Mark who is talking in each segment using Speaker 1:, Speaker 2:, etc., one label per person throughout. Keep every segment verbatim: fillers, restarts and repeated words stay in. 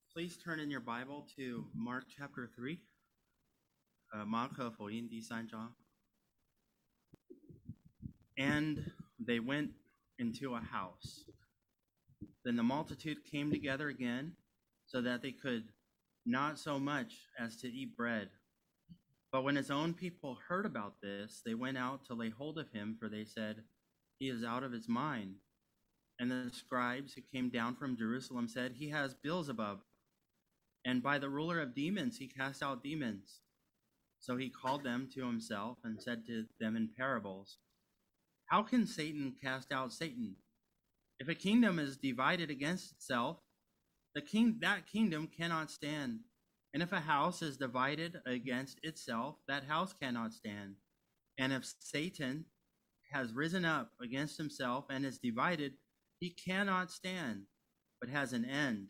Speaker 1: Please turn in your Bible to Mark chapter three. 呃，马可福音第三章。And they went into a house. Then the multitude came together again, so that they could not so much as to eat bread. But when his own people heard about this, they went out to lay hold of him, for they said, He is out of his mind. And the scribes who came down from Jerusalem said, He has Beelzebub, and by the ruler of demons he cast out demons. So he called them to himself and said to them in parables, How can Satan cast out Satan? If a kingdom is divided against itself, the king that kingdom cannot stand. And if a house is divided against itself, that house cannot stand. And if Satan has risen up against himself and is divided, he cannot stand, but has an end.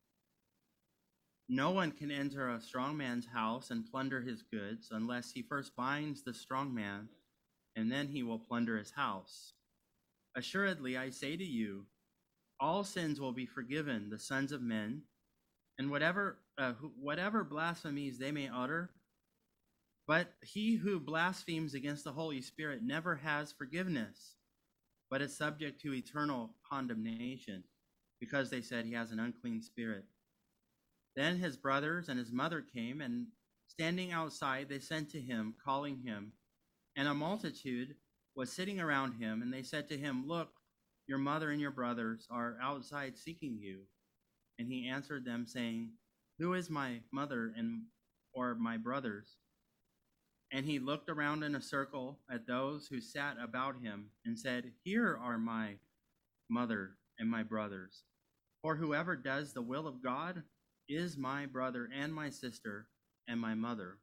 Speaker 1: No one can enter a strong man's house and plunder his goods unless he first binds the strong man, and then he will plunder his house. Assuredly, I say to you, all sins will be forgiven the sons of men, and whatever uh, whatever blasphemies they may utter. But he who blasphemes against the Holy Spirit never has forgiveness, but is subject to eternal condemnation, because they said he has an unclean spirit. Then his brothers and his mother came, and standing outside, they sent to him, calling him. And a multitude was sitting around him, and they said to him, Look, your mother and your brothers are outside seeking you. And he answered them, saying, Who is my mother and or my brothers? And he looked around in a circle at those who sat about him, and said, Here are my mother and my brothers. For whoever does the will of God is my brother and my sister and my mother.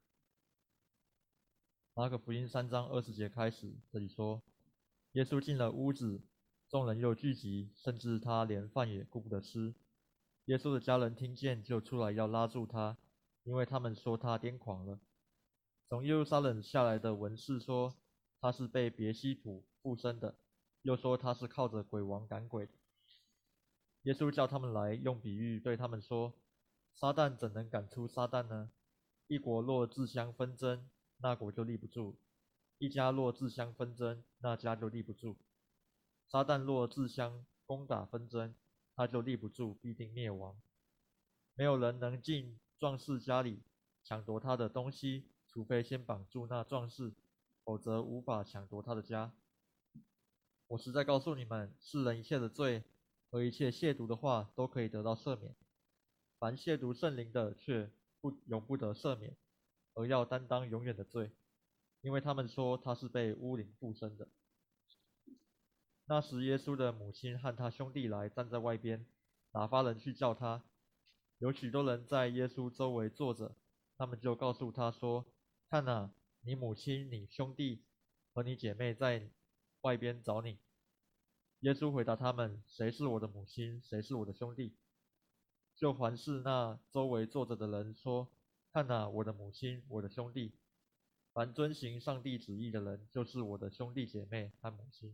Speaker 2: 马可福音三章二十节开始，这里说，耶稣进了屋子，众人又聚集，甚至他连饭也顾不得吃。耶稣的家人听见，就出来要拉住他，因为他们说他癫狂了。从耶路撒冷下来的文士说，他是被别西卜附身的，又说他是靠着鬼王赶鬼的。耶稣叫他们来，用比喻对他们说，撒旦怎能赶出撒旦呢？一国若自相纷争，那国就立不住；一家若自相纷争，那家就立不住。撒旦若自相攻打纷争，他就立不住，必定灭亡。没有人能进壮士家里抢夺他的东西，除非先绑住那壮士，否则无法抢夺他的家。我实在告诉你们，世人一切的罪和一切亵渎的话，都可以得到赦免；凡亵渎圣灵的，却不永不得赦免，而要担当永远的罪，因为他们说他是被污灵附身的。那时，耶稣的母亲和他兄弟来，站在外边，打发人去叫他。有许多人在耶稣周围坐着，他们就告诉他说：“看哪，你母亲、你兄弟和你姐妹在外边找你。”耶稣回答他们：“谁是我的母亲？谁是我的兄弟？”就环视那周围坐着的人说：“看哪，我的母亲，我的兄弟！凡遵行上帝旨意的人，就是我的兄弟姐妹和母亲。”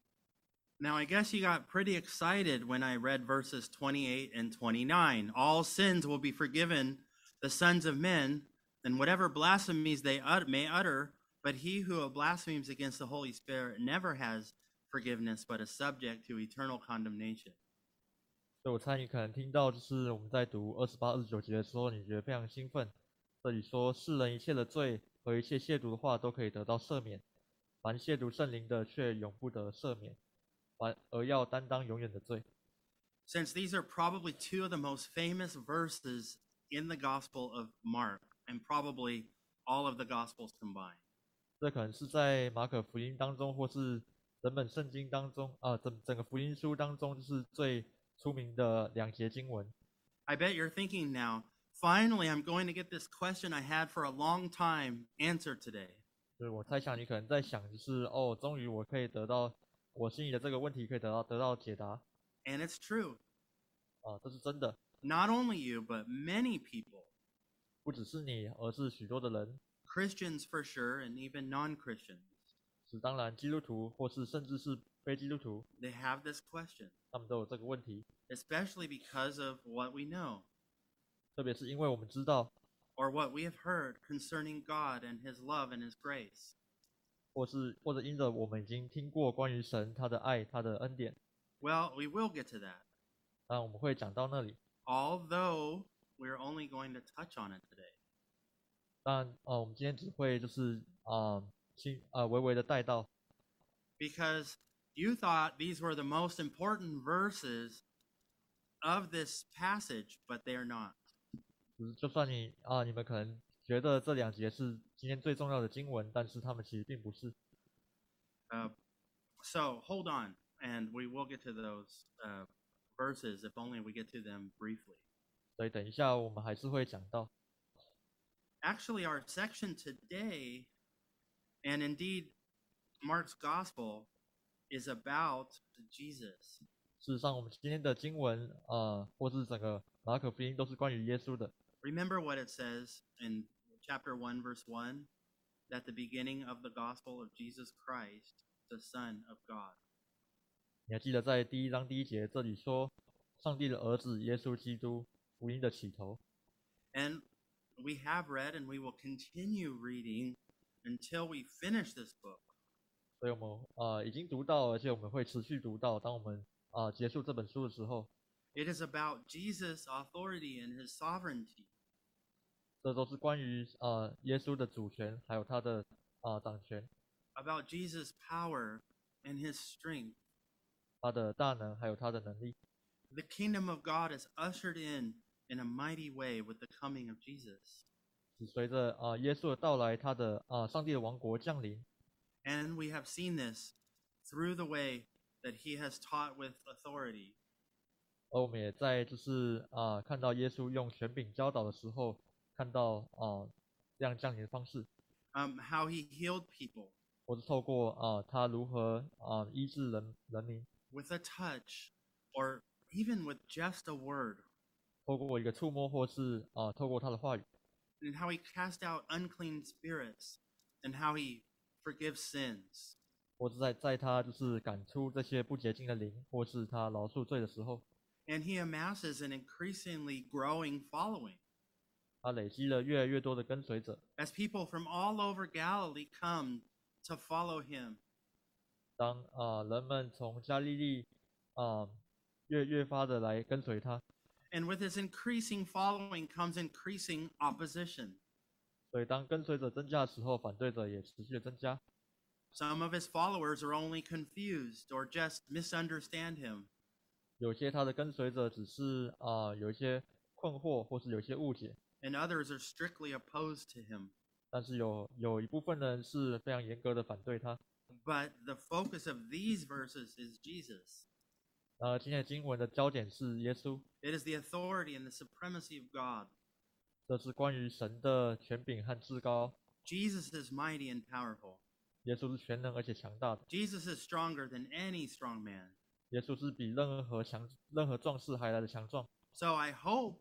Speaker 1: Now, I guess you got pretty excited when I read verses twenty-eight and twenty-nine. All sins will be forgiven the sons of men, and whatever blasphemies they ut- may utter, but he who blasphemes against the Holy Spirit never has forgiveness, but is subject to eternal condemnation.
Speaker 2: 所以我猜你可能听到，就是我们在读二十八、二十九节的时候，你觉得非常兴奋。这里说，世人一切的罪和一切亵渎的话都可以得到赦免，凡亵渎圣灵的，却永不得赦免。而要担当永远的罪。
Speaker 1: Since these are probably two of the most famous verses in the Gospel of Mark, and probably all of the Gospels combined.
Speaker 2: 这可能是在马可福音当中，或是整本圣经当中啊，整整个福音书当中，就是最出名的两节经文。
Speaker 1: I bet you're thinking now, finally, I'm going to get this question I had for a long time answered today.
Speaker 2: 就是我猜想你可能在想，就是哦，终于我可以得到。我心里的这个问题可以得到得到解答。
Speaker 1: And it's true.
Speaker 2: 啊，这是真的。
Speaker 1: Not only you, but many people.
Speaker 2: 不只是你，而是许多的人。
Speaker 1: Christians for sure, and even non-Christians.
Speaker 2: 是当然，基督徒或是甚至是非基督徒。
Speaker 1: They have this question.
Speaker 2: 他们都有这个问题。
Speaker 1: Especially because of what we know.
Speaker 2: 特别是因为我们知道，
Speaker 1: or what we have heard concerning God and his love and his grace.
Speaker 2: 或是或者因着我们已经听过关于神他的爱、他的恩典，
Speaker 1: Well, we will get to that,
Speaker 2: 那我们会讲到那里。
Speaker 1: although we're only going to touch on it today.
Speaker 2: 当然，呃，我们今天只会就是啊，轻啊微微的带到，
Speaker 1: Because you thought these were the most important verses of this passage, but they are not.
Speaker 2: 就是就算你啊，你们可能觉得这两节是今天最重要的经文，但是他们其实并不是。
Speaker 1: Uh, so hold on, and we will get to those uh, verses if only we get to them briefly.
Speaker 2: 所以等一下我们还是会讲到。
Speaker 1: Actually, our section today, and indeed Mark's gospel, is about Jesus.
Speaker 2: 事实上，我们今天的经文，呃，或是整个马可福音都是关于耶稣的。
Speaker 1: Remember what it says in chapter one, verse one, that the beginning of the gospel of Jesus Christ, the Son of God.
Speaker 2: 你还记得在第一章第一节这里说，上帝的儿子耶稣基督，福音的起头。
Speaker 1: And we have read and we will continue reading until we finish this book.
Speaker 2: 所以我们呃已经读到，而且我们会持续读到，当我们啊、呃、结束这本书的时候，
Speaker 1: It is about Jesus' authority and his sovereignty.
Speaker 2: 这都是关于呃耶稣的主权，还有他的啊、呃、掌权，
Speaker 1: About Jesus' power and his strength.
Speaker 2: 他的大能，还有他的能力。
Speaker 1: The kingdom of God is ushered in in a mighty way with the coming of Jesus.
Speaker 2: 是随着啊、呃耶稣的到来，他的啊、呃上帝的王国降临。
Speaker 1: And we have seen this through the way that he has taught with authority.
Speaker 2: 而我们也在就是啊、呃看到耶稣用权柄教导的时候，看到啊、呃这样降临的方式，
Speaker 1: Um, how he healed people
Speaker 2: 或是透过啊、呃他如何啊、呃医治人人民，
Speaker 1: with a touch or even with just a word.
Speaker 2: 透过一个触摸，或是啊、呃透过他的话语，
Speaker 1: And how he cast out unclean spirits and how he forgives sins.
Speaker 2: 或是在在他就是赶出这些不洁净的灵，或是他饶恕罪的时候，
Speaker 1: And he amasses an increasingly growing following.
Speaker 2: 他累积了越来越多的跟随者。
Speaker 1: As people from all over Galilee come to follow him.
Speaker 2: 当啊、呃人们从加利利啊、呃越越发的来跟随他，
Speaker 1: And with his increasing following comes increasing opposition.
Speaker 2: 所以当跟随者增加的时候，反对者也持续的增加。
Speaker 1: Some of his followers are only confused or just misunderstand him.
Speaker 2: 有些他的跟随者只是啊、呃有一些困惑，或是有一些误解，
Speaker 1: And others are strictly opposed to him.
Speaker 2: 但是有有一部分人是非常严格的反对他。
Speaker 1: But the focus of these verses is Jesus.
Speaker 2: 然而今天的经文的焦点是耶稣，
Speaker 1: It is the authority and the supremacy of God.
Speaker 2: 这是关于神的权柄和至高。
Speaker 1: Jesus is mighty and powerful.
Speaker 2: 耶稣是全能而且强大的，
Speaker 1: Jesus is stronger than any strong man.
Speaker 2: 耶稣是比任何强任何壮士还来的强壮。
Speaker 1: So I hope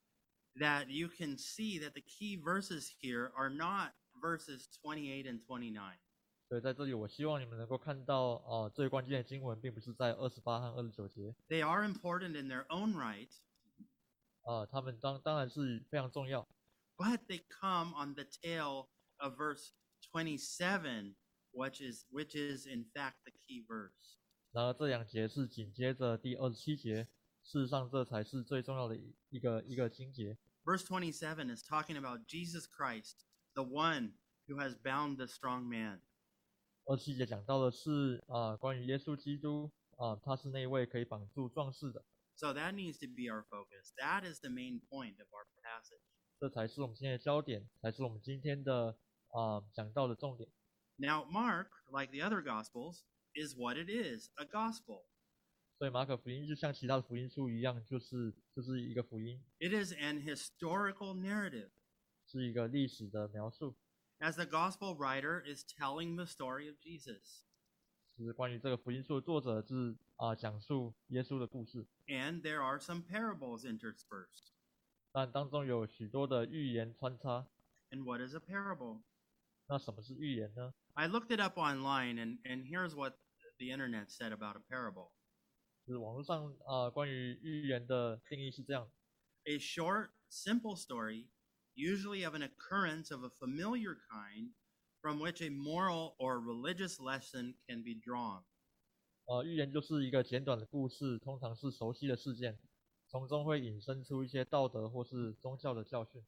Speaker 1: that you can see that the key verses here are not verses twenty-eight and twenty-nine.
Speaker 2: 所以在这里，我希望你们能够看到，啊、最关键的经文并不是在二十八和二十九节，
Speaker 1: They are important in their own right,
Speaker 2: 啊、他们当当然是非常重要，
Speaker 1: but they come on the tail of verse twenty-seven, which is which is in fact the key verse.
Speaker 2: 然而这两节是紧接着第二十七节，事实上这才是最重要的一一个一个经节。
Speaker 1: Verse twenty-seven is talking about Jesus Christ, the one who has bound the strong man.
Speaker 2: 二十七节讲到的是啊、关于耶稣基督啊、他是那一位可以绑住壮士的，
Speaker 1: So that needs to be our focus. That is the main point of our passage.
Speaker 2: 这才是我们今天的焦点，才是我们今天的啊、讲到的重点。
Speaker 1: Now, Mark, like the other Gospels, is what it is, a gospel.
Speaker 2: 所以马可福音就像其他的福音书一样，就是就是一个福音，
Speaker 1: It is an historical narrative.
Speaker 2: 是一个历史的描述，
Speaker 1: As the Gospel writer is telling the story of Jesus.
Speaker 2: 是关于这个福音书的作者是啊、讲述耶稣的故事，
Speaker 1: And there are some parables interspersed.
Speaker 2: 但当中有许多的寓言穿插。
Speaker 1: And what is a parable?
Speaker 2: 那什么是寓言呢？
Speaker 1: I looked it up online, and, and here's what the internet said about a parable.
Speaker 2: 就是网络上啊、关于寓言的定义是这样：
Speaker 1: A short simple story, usually of an occurrence of a familiar kind, from which a moral or religious lesson can be drawn.
Speaker 2: 呃，寓言就是一个简短的故事，通常是熟悉的事件，从中会引申出一些道德或是宗教的教训。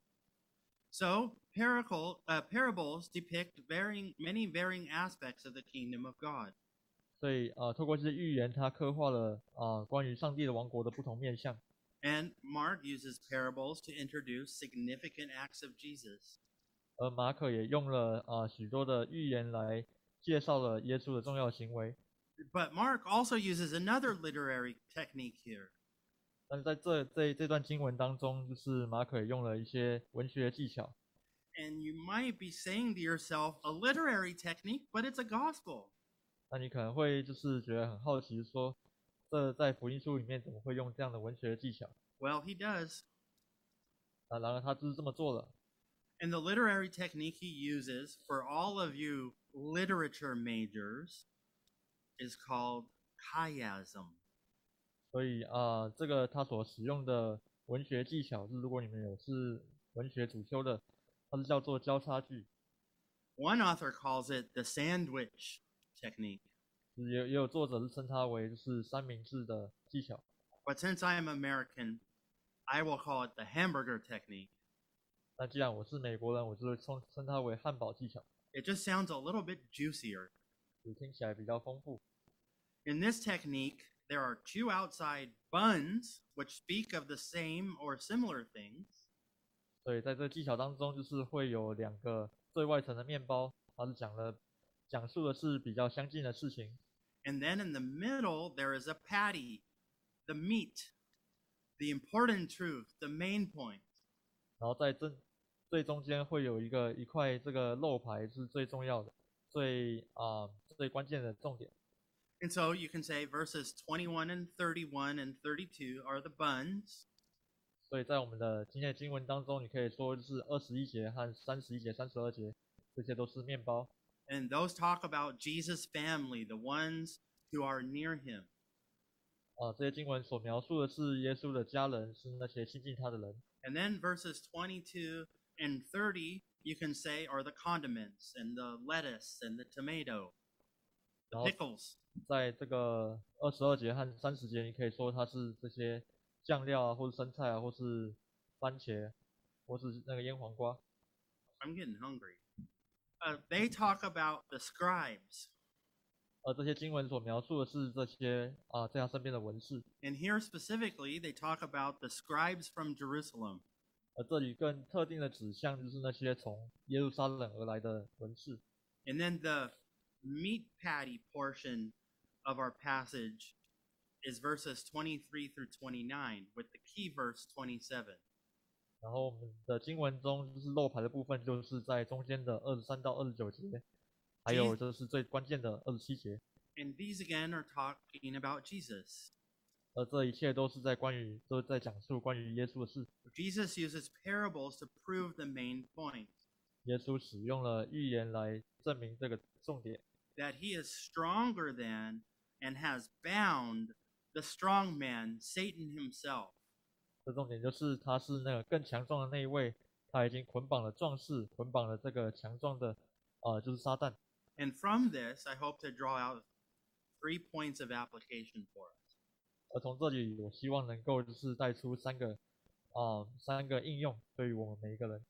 Speaker 1: So, parable, uh, parables depict varying, many varying aspects of the kingdom of God.
Speaker 2: 所以呃，透过这些寓言，它刻画了啊、呃、关于上帝的王国的不同面向。
Speaker 1: And Mark uses parables to introduce significant acts of Jesus.
Speaker 2: 而马可也用了啊、呃、许多的寓言来介绍了耶稣的重要行为。
Speaker 1: But Mark also uses another literary technique here.
Speaker 2: 但是在这这这段经文当中，就是马可也用了一些文学技巧。
Speaker 1: And you might be saying to yourself, a literary technique, but it's a gospel.
Speaker 2: 那你可能会就是觉得很好奇说，这在福音书里面怎么会用这样的文学技巧？
Speaker 1: Well, he does.
Speaker 2: 啊，然而他就是这么做了。
Speaker 1: And the literary technique he uses for all of you literature majors is called chiasm.
Speaker 2: 所以啊、呃，这个他所使用的文学技巧，是如果你们有是文学主修的，它是叫做交叉句。
Speaker 1: One author calls it the sandwich technique.
Speaker 2: 也也有作者是称它为就是三明治的技巧。
Speaker 1: But since I am American, I will call it the hamburger technique.
Speaker 2: 那既然我是美国人，我就会称称它为汉堡技巧。
Speaker 1: It just sounds a little bit juicier.
Speaker 2: 听起来比较丰富。
Speaker 1: In this technique, there are two outside buns which speak of the same or similar things.
Speaker 2: 所以在这个技巧当中，就是会有两个最外层的面包，它是讲了讲述的是比较相近的事情。
Speaker 1: And then in the middle, there is a patty, the meat, the important truth, the main point.
Speaker 2: 然后在正最中间会有一个一块这个肉排是最重要的，最啊、呃、最关键的重点。
Speaker 1: And so you can say verses twenty-one and thirty-one and thirty-two are the buns.
Speaker 2: 所以在我们的今天的经文当中，你可以说就是二十一节和三十一节、三十二节，这些都是面包。
Speaker 1: And those talk about Jesus' family, the ones who are near him.
Speaker 2: 啊、呃，这些经文所描述的是耶稣的家人，是那些亲近他的人。
Speaker 1: And then verses twenty-two and thirty, you can say, are the condiments and the lettuce and the tomato, the pickles.
Speaker 2: 在这个二十二节和三十节，你可以说它是这些酱料啊，或是生菜啊，或是番茄，或是那个腌黄瓜。
Speaker 1: I'm getting hungry. Uh, they talk about the scribes.
Speaker 2: 而这些经文所描述的是这些啊、呃，在他身边的文士。
Speaker 1: And here specifically, they talk about the scribes from Jerusalem.
Speaker 2: 而这里更特定的指向就是那些从耶路撒冷而来的文士。
Speaker 1: And then the meat patty portion of our passage is verses twenty-three through twenty-nine, with the key verse twenty-seven.
Speaker 2: 然后我们的经文中就是肉排的部分，就是在中间的二十三到二十九节，还有就是最关键的二十七节。
Speaker 1: And these again are talking about Jesus.
Speaker 2: 而这一切都是在关于都在讲述关于耶稣的事。
Speaker 1: Jesus uses parables to prove the main point.
Speaker 2: 耶稣使用了寓言来证明这个重点。
Speaker 1: That he is stronger than and has bound the strong man, Satan himself.
Speaker 2: 这重点就是他是那个更强壮的那一位，他已经捆绑了壮士，捆绑了这个强壮的，呃，就是撒旦。
Speaker 1: And from this, I hope to draw out three points of application for us.
Speaker 2: 而从这里，我希望能够就是带出三个，啊、呃，三个应用对于我们每一个人。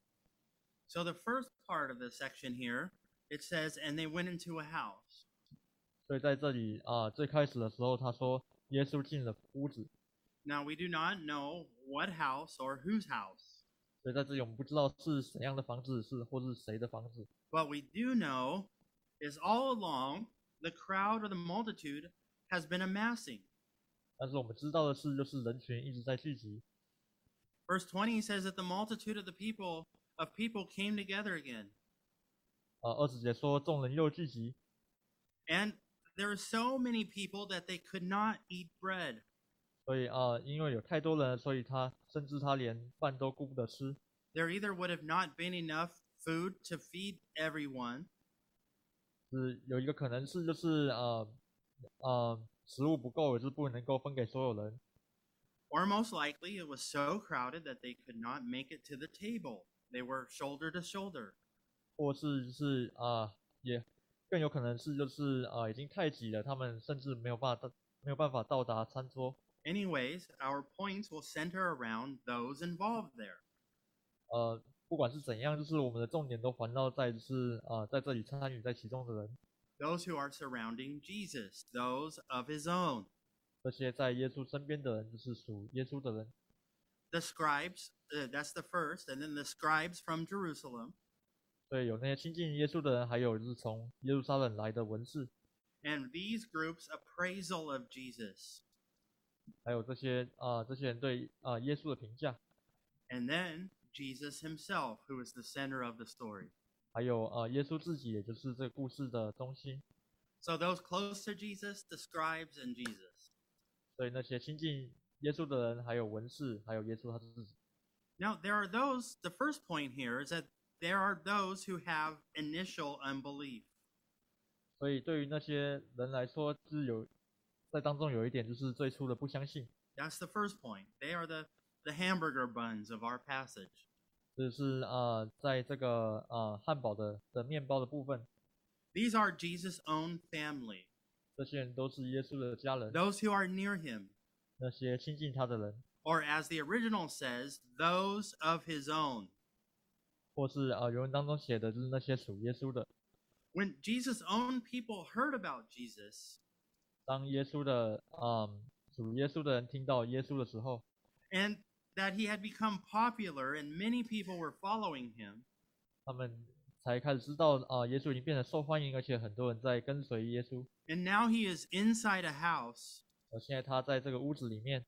Speaker 1: So the first part of the section here, it says, and they went into a house.
Speaker 2: 所以在这里啊、呃，最开始的时候，他说耶稣进了屋子。
Speaker 1: Now we do not know what house or whose house.
Speaker 2: 所以在这里我们不知道是怎样的房子，是或是谁的房子。
Speaker 1: What we do know is all along the crowd or the multitude has been amassing.
Speaker 2: 但是我们知道的是，就是人群一直在聚集。
Speaker 1: Verse twenty says that the multitude of the people of people came together again.
Speaker 2: 啊、呃，二十节说众人又聚集。
Speaker 1: And there are so many people that they could not eat bread.
Speaker 2: 所以啊、呃，因为有太多人，所以他甚至他连饭都顾不得吃。
Speaker 1: There either would have not been enough food to feed everyone.
Speaker 2: 是有一个可能是就是呃呃食物不够，也是不能够分给所有人。
Speaker 1: Or most likely, it was so crowded that they could not make it to the table. They were shoulder to shoulder.
Speaker 2: 或是就是啊、也更有可能是就是啊、已经太挤了，他们甚至没有办法到没有办法到达餐桌。
Speaker 1: Anyways, our points will center around those involved there.
Speaker 2: 呃，不管是怎样，就是我们的重点都环绕在就是啊、在这里参与在其中的人，
Speaker 1: Those who are surrounding Jesus, those of his own.
Speaker 2: 这些在耶稣身边的人，就是属耶稣的人。
Speaker 1: The scribes, uh, that's the first, and then the scribes from Jerusalem,
Speaker 2: 所以有那些亲近耶稣的人，还有就是从耶路撒冷来的文士，
Speaker 1: and these groups' appraisal of Jesus.
Speaker 2: 还有这些啊、这些人对啊、耶稣的评价，
Speaker 1: And then Jesus himself, who is the center of the story.
Speaker 2: 还有啊、耶稣自己，也就是这个故事的中心。
Speaker 1: So those close to Jesus, the scribes, and Jesus.
Speaker 2: 所以那些亲近耶稣的人，还有文士，还有耶稣他自己。
Speaker 1: Now, there are those, the first point here is that there are those who have initial unbelief.
Speaker 2: 所以对于那些人来说，就是有在当中有一点就是最初的不相信，
Speaker 1: That's the first point. They are the, the hamburger buns of our passage.
Speaker 2: 就是啊、在这个啊、汉堡的的面包的部分，
Speaker 1: These are Jesus' own family,
Speaker 2: 这些人都是耶稣的家人，
Speaker 1: those who are near him,
Speaker 2: 那些亲近他的人，
Speaker 1: or as the original says, those of his own.
Speaker 2: 或是啊、原文当中写的就是那些属耶稣的。
Speaker 1: When Jesus' own people heard about Jesus,
Speaker 2: 当耶稣的啊、属耶稣的人听到耶稣的时候，
Speaker 1: and that he had become popular and many people were following him,
Speaker 2: 他们才开始知道啊、耶稣已经变得受欢迎，而且很多人在跟随耶稣。
Speaker 1: and now he is inside a house,
Speaker 2: 而现在他在这个屋子里面，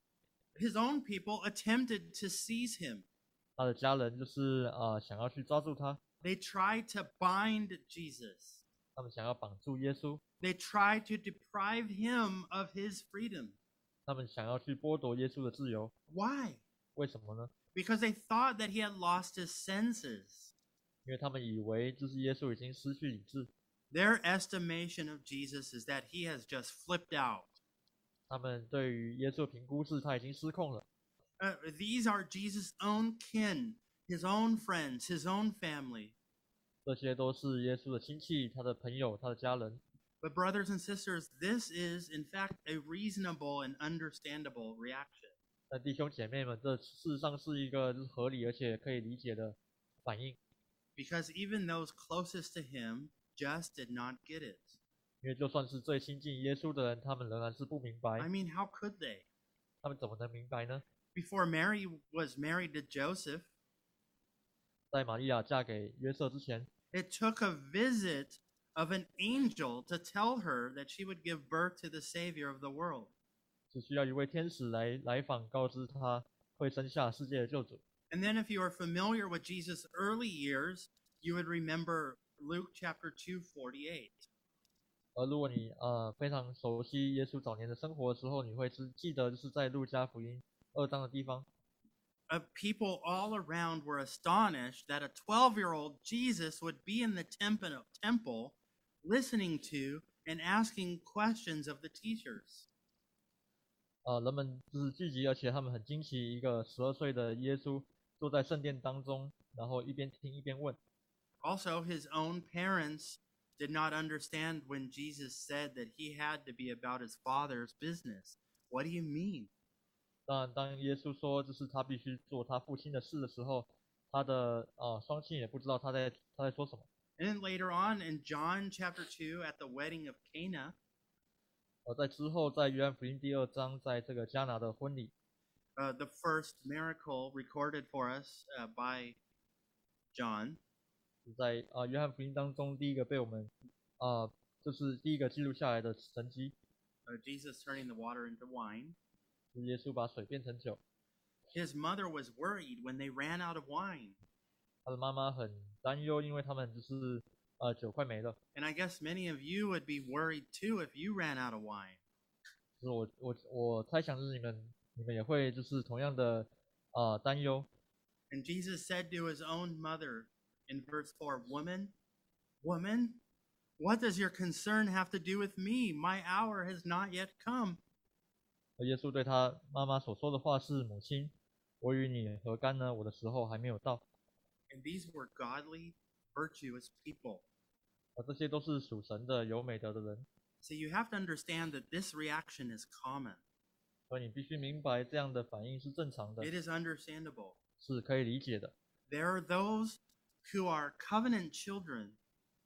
Speaker 1: his own people attempted to seize him.
Speaker 2: 他的家人就是啊、想要去抓住他，
Speaker 1: They tried to bind Jesus.
Speaker 2: 他们想要绑住耶稣，
Speaker 1: They tried to deprive him of his freedom.
Speaker 2: 他们想要去剥夺耶稣的自由。
Speaker 1: Why?
Speaker 2: 为什么呢？
Speaker 1: Because they thought that he had lost his senses.
Speaker 2: 因为他们以为就是耶稣已经失去理智，
Speaker 1: Their estimation of Jesus is that he has just flipped out.
Speaker 2: 他们对于耶稣的评估是他已经失控了。
Speaker 1: Uh, these are Jesus' own kin, his own friends, his own family.
Speaker 2: 这些都是耶稣的亲戚、他的朋友、他的家人。
Speaker 1: But, brothers and sisters, this is, in fact, a reasonable and understandable reaction.
Speaker 2: 但弟兄姐妹们，这事实上是一个就是合理而且可以理解的反应，
Speaker 1: Because even those closest to him just did not get it.
Speaker 2: 因为就算是最亲近耶稣的人，他们仍然是不明白
Speaker 1: I。mean, how could they?
Speaker 2: 他们怎么能明白呢？
Speaker 1: Before Mary was married to Joseph,
Speaker 2: 在玛利亚嫁给约瑟之前，
Speaker 1: it took a visit of an angel to tell her that she would give birth to the Savior of the world.
Speaker 2: 只需要一位天使来来访，告知他会生下世界的救主。
Speaker 1: And then, if you are familiar with Jesus' early years, you would remember Luke chapter two forty-eight.
Speaker 2: 而如果你呃非常熟悉耶稣早年的生活的时候，你会知记得就是在路加福音二章的地方，
Speaker 1: Uh, people all around were astonished that a twelve-year-old Jesus would be in the temp- temple listening to and asking questions of the teachers.
Speaker 2: 呃，人们就是聚集，而且他们很惊奇，一个十二岁的耶稣坐在圣殿当中，然后一边听一边问。
Speaker 1: Also, his own parents did not understand when Jesus said that he had to be about his father's business. What do you mean?
Speaker 2: 当然，当耶稣说就是他必须做他父亲的事的时候，他的呃双亲也不知道他在他在说什么。
Speaker 1: And then later on in John chapter two, at the wedding of Cana,
Speaker 2: 而在之后，在约翰福音第二章，在这个迦拿的婚礼，
Speaker 1: uh, the first miracle recorded for us uh, by John,
Speaker 2: 在啊、呃约翰福音当中第一个被我们啊、呃、就是第一个记录下来的神迹，
Speaker 1: uh, Jesus turning the water into wine.
Speaker 2: 是耶稣把水变成酒。
Speaker 1: His mother was worried when they ran out of wine.
Speaker 2: 他的妈妈很担忧，因为他们就是呃酒快没了。
Speaker 1: And I guess many of you would be worried too if you ran out of wine.
Speaker 2: 就是我我我猜想就是你们你们也会就是同样的啊、呃担忧。
Speaker 1: And Jesus said to his own mother in verse four, Woman, woman, what does your concern have to do with me? My hour has not yet come.
Speaker 2: 而耶稣对他妈妈所说的话是：母亲，我与你何干呢？我的时候还没有到。
Speaker 1: And these were godly, virtuous people.
Speaker 2: 而这些都是属神的、有美德的人。
Speaker 1: So you have to understand that this reaction is common.
Speaker 2: 所以你必须明白，这样的反应是正常的，
Speaker 1: It is understandable.
Speaker 2: 是可以理解的。
Speaker 1: There are those who are covenant children.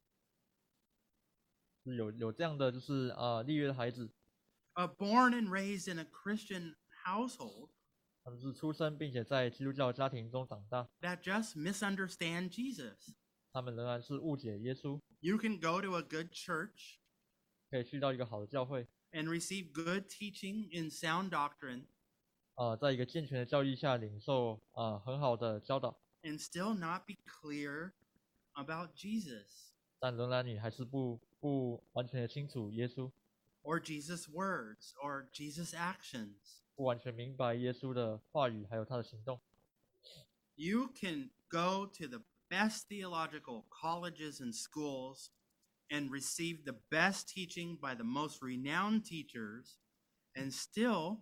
Speaker 2: 是有有这样的，就是啊、呃、立约的孩子，
Speaker 1: Uh, born and raised in a Christian household
Speaker 2: 他们是出生并且在基督教家庭中长大，
Speaker 1: that just misunderstand Jesus.
Speaker 2: 他们仍然是误解耶稣。
Speaker 1: You can go to a good church
Speaker 2: 可以去到一个好的教会，
Speaker 1: and receive good teaching in sound doctrine
Speaker 2: 啊、呃，在一个健全的教义下领受啊、呃、很好的教导，
Speaker 1: and still not be clear about Jesus
Speaker 2: 但仍然你还是不不完全的清楚耶稣，
Speaker 1: or Jesus' words or Jesus' actions.
Speaker 2: 不完全明白耶稣的话语还有他的行动。
Speaker 1: You can go to the best theological colleges and schools and receive the best teaching by the most renowned teachers and still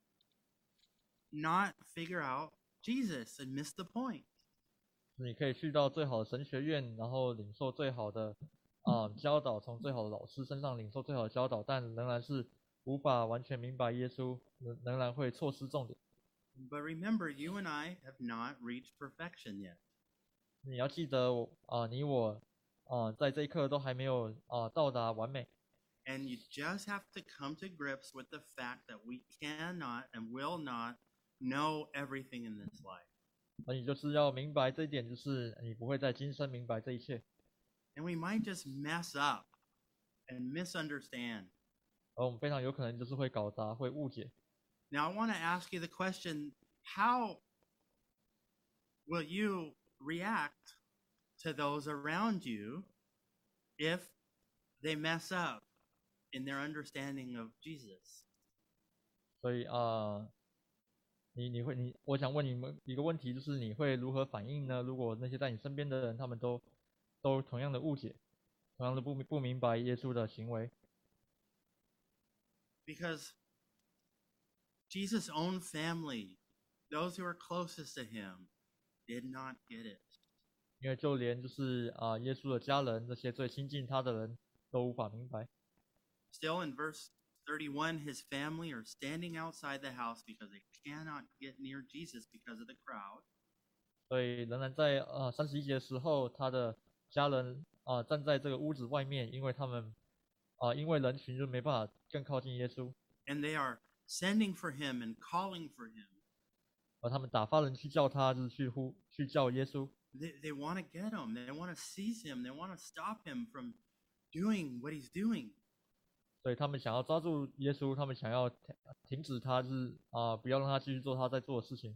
Speaker 1: not figure out Jesus and miss the point.
Speaker 2: 你可以去到最好的神学院，然后领受最好的啊、呃教导，从最好的老师身上领受最好的教导，但仍然是无法完全明白耶稣，仍仍然会错失重点。
Speaker 1: But remember, you and I have not reached perfection yet.
Speaker 2: 你要记得我，啊、你我，啊、在这一刻都还没有啊、到达完美。
Speaker 1: And you just have to come to grips with the fact that we cannot and will not know everything in this life.
Speaker 2: 而你就是要明白这一点，就是你不会在今生明白这一切，
Speaker 1: And we might just mess up and misunderstand.
Speaker 2: 而我们非常有可能就是会搞砸，会误解。
Speaker 1: Now, I want to ask you the question, how will you react to those around you if they mess up in their understanding of Jesus?
Speaker 2: 所以啊、你你会你，我想问你们一个问题，就是你会如何反应呢？如果那些在你身边的人，他们都都同样的误解，同样的不不明白耶稣的行为，
Speaker 1: Because Jesus' own family, those who are closest to him, did not get it.
Speaker 2: 因为就连就是啊、耶稣的家人，这些最亲近他的人都无法明白。
Speaker 1: Still in verse thirty-one, his family are standing outside the house because they cannot get near Jesus because of the crowd.
Speaker 2: 所以仍然在呃三十一节的时候，他的家人啊、呃站在这个屋子外面，因为他们啊、呃因为人群就没办法更靠近耶稣，
Speaker 1: And they are sending for him and calling for him.
Speaker 2: 而他们打发人去叫他，就是去呼去叫耶稣，
Speaker 1: They, they want to get him. They want to seize him. They want to stop him from doing what he's doing.
Speaker 2: 所以他们想要抓住耶稣，他们想要停停止他，就是啊、不要让他继续做他在做的事情，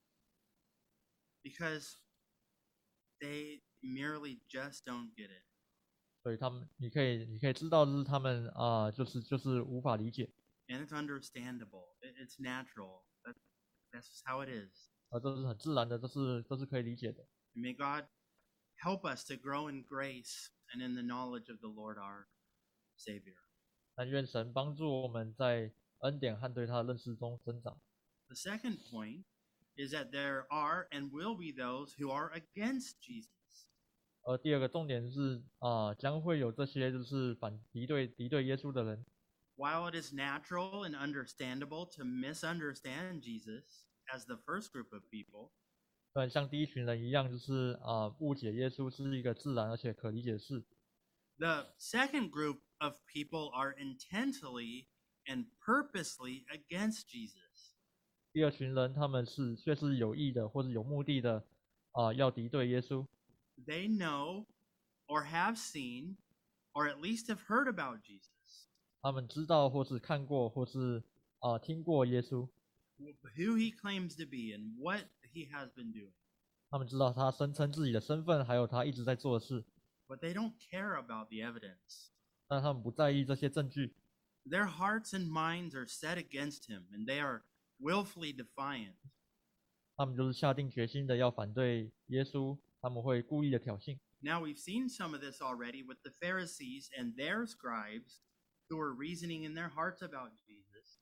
Speaker 1: Because they merely just don't get it.
Speaker 2: 所以他们你可以你可以知道，就是他们啊、就是就是无法理解，
Speaker 1: And it's understandable. It, it's natural. That, that's just how it is.
Speaker 2: 而这是很自然的，这是这是可以理解的。
Speaker 1: And may God help us to grow in grace and in the knowledge of the Lord our Savior.
Speaker 2: 但愿神帮助我们在恩典和对他的认识中增长。
Speaker 1: The second point is that there are and will be those who are against Jesus.
Speaker 2: 而第二个重点是啊、将会有这些就是反敌对敌对耶稣的人。
Speaker 1: While it is natural and understandable to misunderstand Jesus as the first group of people,
Speaker 2: 虽然像第一群人一样，就是啊、误解耶稣是一个自然而且可理解的事。
Speaker 1: the second group of people are intensely and purposely against Jesus.
Speaker 2: 第二群人他们是却是有意的或者有目的的啊、要敌对耶稣。
Speaker 1: They know or have seen or at least have heard about Jesus,
Speaker 2: 他们知道或是看过或是啊、听过耶稣，
Speaker 1: who he claims to be and what he has been doing.
Speaker 2: 他们知道他声称自己的身份，还有他一直在做的事，
Speaker 1: But they don't care about the evidence.
Speaker 2: 但他们不在意这些证据。
Speaker 1: Their hearts and minds are set against him, and they are willfully defiant.
Speaker 2: 他们就是下定决心的要反对耶稣，他们会故意的挑衅。
Speaker 1: Now, we've seen some of this already with the Pharisees and their scribes who were reasoning in their hearts about Jesus.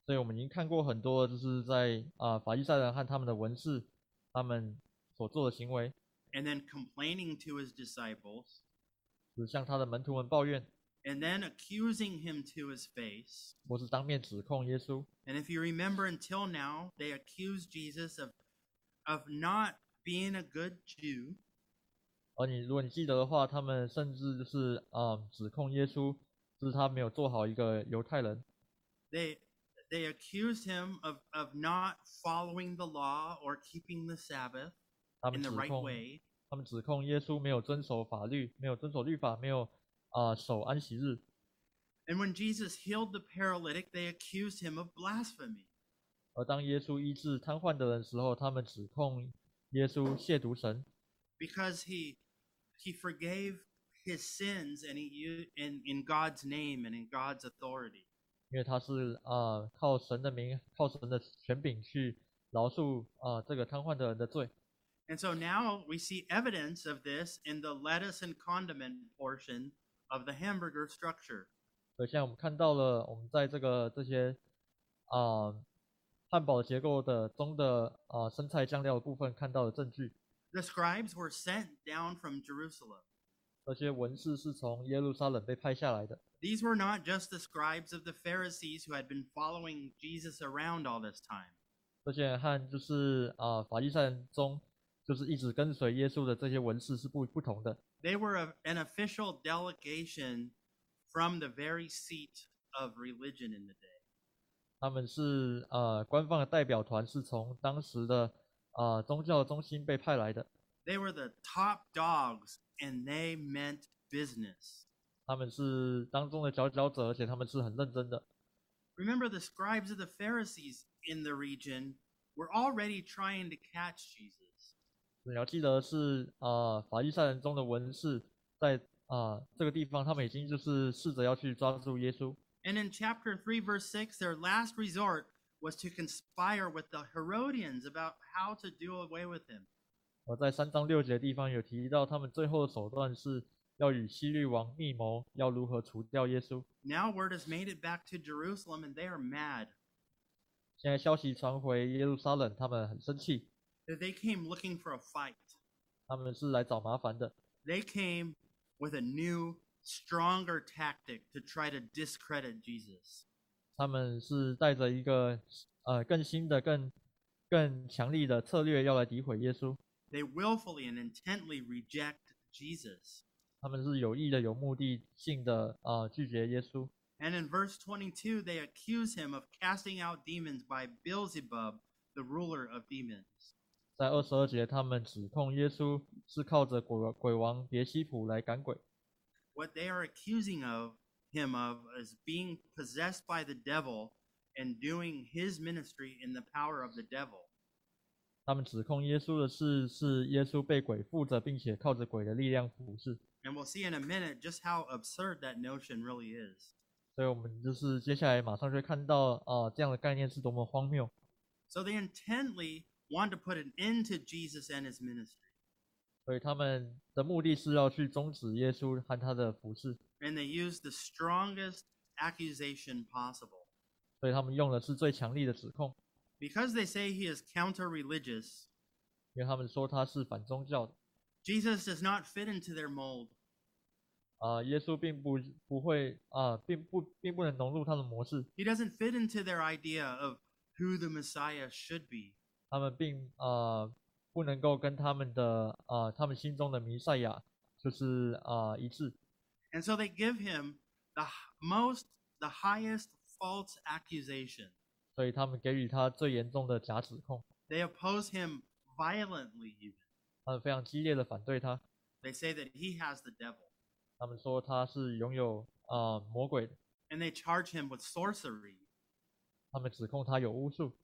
Speaker 2: 所以我们已经看过很多，就是在啊、法利赛人和他们的文士他们所做的行为，
Speaker 1: and then complaining to his disciples,
Speaker 2: 就是向他的门徒们抱怨，
Speaker 1: and then accusing him to his face.
Speaker 2: 或是当面指控耶稣。
Speaker 1: And if you remember, until now, they accused Jesus of, of not being a good Jew,
Speaker 2: 而你如果你记得的话，他们甚至就是啊、指控耶稣，就是他没有做好一个犹太人。
Speaker 1: they they accused him of, of not following the law or keeping the Sabbath
Speaker 2: 他
Speaker 1: in
Speaker 2: 们
Speaker 1: the
Speaker 2: 指
Speaker 1: right
Speaker 2: 控
Speaker 1: way.
Speaker 2: 他们指控耶稣没有遵守法律，没有遵守律法，没有啊、守安息日。
Speaker 1: And when Jesus healed the paralytic, they accused him of blasphemy.
Speaker 2: 而当耶稣医治瘫痪的人的时候，他们指控耶稣亵渎神，
Speaker 1: Because he he forgave his sins and he u- in, in God's name and in God's authority.
Speaker 2: 因为他是啊、靠神的名，靠神的权柄去饶恕啊、这个瘫痪的人的罪。
Speaker 1: And so now we see evidence of this in the lettuce and condiment portion of the hamburger structure.
Speaker 2: 所以现在我们看到了，我们在这个这些啊、汉堡结构的中的啊、生菜酱料的部分看到的证据。
Speaker 1: The scribes were sent down from Jerusalem.
Speaker 2: 这些文士是从耶路撒冷被派下来的，
Speaker 1: These were not just the scribes of the Pharisees who had been following Jesus around all this time.
Speaker 2: 这些人和就是啊、法利赛人中就是一直跟随耶稣的这些文士是不不同的。
Speaker 1: They were a, an official delegation from the very seat of religion in the day.
Speaker 2: 他们是呃官方的代表团，是从当时的啊、宗教中心被派来的。
Speaker 1: They were the top dogs and they meant business.
Speaker 2: 他们是当中的佼佼者，而且他们是很认真的。
Speaker 1: Remember, the scribes of the Pharisees in the region were already trying to catch Jesus.
Speaker 2: 你要记得是啊、法利赛人中的文士在啊、这个地方，他们已经就是试着要去抓住耶稣。
Speaker 1: And in chapter three, verse six, their last resort was to conspire with the Herodians about how to do away with him.
Speaker 2: 而在三章六节的地方有提到，他们最后的手段是要与希律王密谋，要如何除掉耶稣。
Speaker 1: Now word has made it back to Jerusalem and they are mad
Speaker 2: 现在消息传回耶路撒冷，他们很生气，
Speaker 1: that they came looking for a fight.
Speaker 2: 他们是来找麻烦的。
Speaker 1: They came with a new, stronger tactic to try to discredit Jesus.
Speaker 2: 他们是带着一个呃更新的、更更强力的策略要来诋毁耶稣。
Speaker 1: They willfully and intently reject Jesus.
Speaker 2: 他们是有意的、有目的性的啊、呃拒绝耶稣。
Speaker 1: And in verse twenty-two, they accuse him of casting out demons by Beelzebub, the ruler of demons.
Speaker 2: 在二十二节，他们指控耶稣是靠着鬼鬼王别西卜来赶鬼。
Speaker 1: What they are accusing of him of is being possessed by the devil and doing his ministry in the power of the devil.
Speaker 2: 他们指控耶稣的事是耶稣被鬼附着，并且靠着鬼的力量服侍。
Speaker 1: And we'll see in a minute just how absurd that notion really is.
Speaker 2: 所以我们就是接下来马上就会看到啊、呃这样的概念是多么荒谬。
Speaker 1: So they intently want to put an end to Jesus and his ministry.
Speaker 2: 所以他们的目的是要去终止耶稣和他的服侍，
Speaker 1: And they use the strongest accusation possible.
Speaker 2: 所以他们用的是最强力的指控，
Speaker 1: Because they say he is counter-religious,
Speaker 2: 因为他们说他是反宗教的。
Speaker 1: Jesus does not fit into their mold.
Speaker 2: 啊、耶稣并不不会啊、并不并不能融入他的模式，
Speaker 1: He doesn't fit into their idea of who the Messiah should be.
Speaker 2: 他们并啊、不能够跟他们的啊、他们心中的弥赛亚就是啊、一致，
Speaker 1: And so they give him the h- most, the highest false accusation.
Speaker 2: 所以他们给予他最严重的假指控，
Speaker 1: They oppose him violently, even.
Speaker 2: 他们非常激烈的反对他，
Speaker 1: They say that he has the devil.
Speaker 2: 他们说他是拥有啊、魔鬼的，
Speaker 1: And they charge him with sorcery.
Speaker 2: 他们指控他有巫术。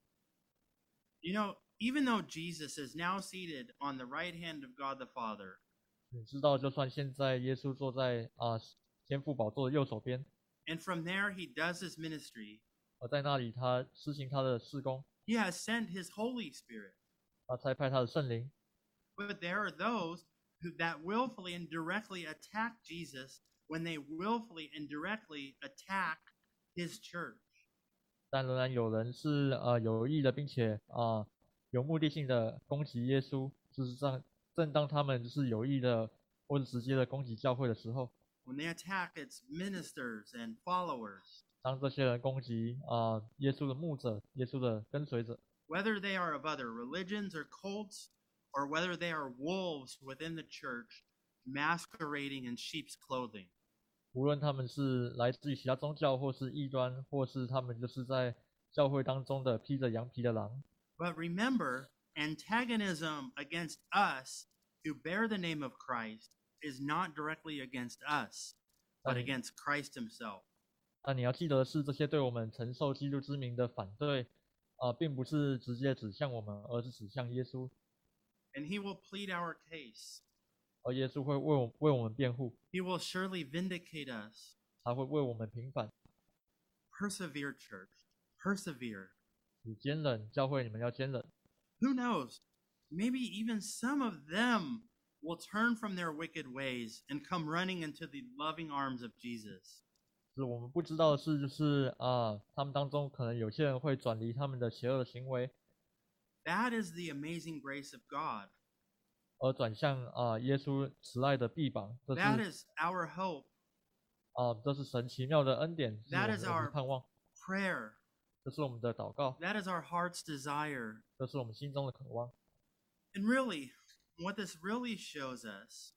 Speaker 1: You know, even though Jesus is now seated on the right hand of God the Father,
Speaker 2: 你知道，就算现在耶稣坐在啊、天父宝座的右手边，
Speaker 1: and from there he does his ministry,
Speaker 2: 而在那里他施行他的事工，
Speaker 1: he has sent his Holy Spirit.
Speaker 2: 他差派他的圣灵。
Speaker 1: But there are those who that willfully and directly attack Jesus when they willfully and directly attack his church.
Speaker 2: 但仍然有人是呃有意的，并且啊、呃有目的性的攻击耶稣。事实上，正当他们就是有意的或者直接的攻击教会的时候，
Speaker 1: when they attack its ministers and followers,
Speaker 2: 当这些人攻击啊、呃耶稣的牧者、耶稣的跟随者，
Speaker 1: whether they are of other religions or cults, or whether they are wolves within the church masquerading in sheep's clothing.
Speaker 2: 无论他们是来自于其他宗教，或是异端，或是他们就是在教会当中的披着羊皮的狼。
Speaker 1: But remember, antagonism against us who bear the name of Christ is not directly against us, but against Christ himself.
Speaker 2: 但你要记得的是，这些对我们承受基督之名的反对，啊、呃，并不是直接指向我们，而是指向耶稣。
Speaker 1: And he will plead our case.
Speaker 2: 而耶稣会为我为我们辩护，
Speaker 1: He will surely vindicate us.
Speaker 2: 他会为我们平反。
Speaker 1: Persevere, church. Persevere.
Speaker 2: 你坚忍，教会你们要坚忍。
Speaker 1: Who knows? Maybe even some of them will turn from their wicked ways and come running into the loving arms of Jesus.
Speaker 2: 是我们不知道的是，就是啊、呃，他们当中可能有些人会转离他们的邪恶的行为，
Speaker 1: That is the amazing grace of God.
Speaker 2: 而转向啊、呃、耶稣慈爱的臂膀。这是
Speaker 1: That is our hope.
Speaker 2: 啊、呃，这是神奇妙的恩典，是我
Speaker 1: That
Speaker 2: 们
Speaker 1: is
Speaker 2: 的
Speaker 1: our
Speaker 2: 盼望，
Speaker 1: prayer.
Speaker 2: 这是我们的祷告，
Speaker 1: That is our heart's desire.
Speaker 2: 这是我们心中的渴望。
Speaker 1: And really, what this really shows us,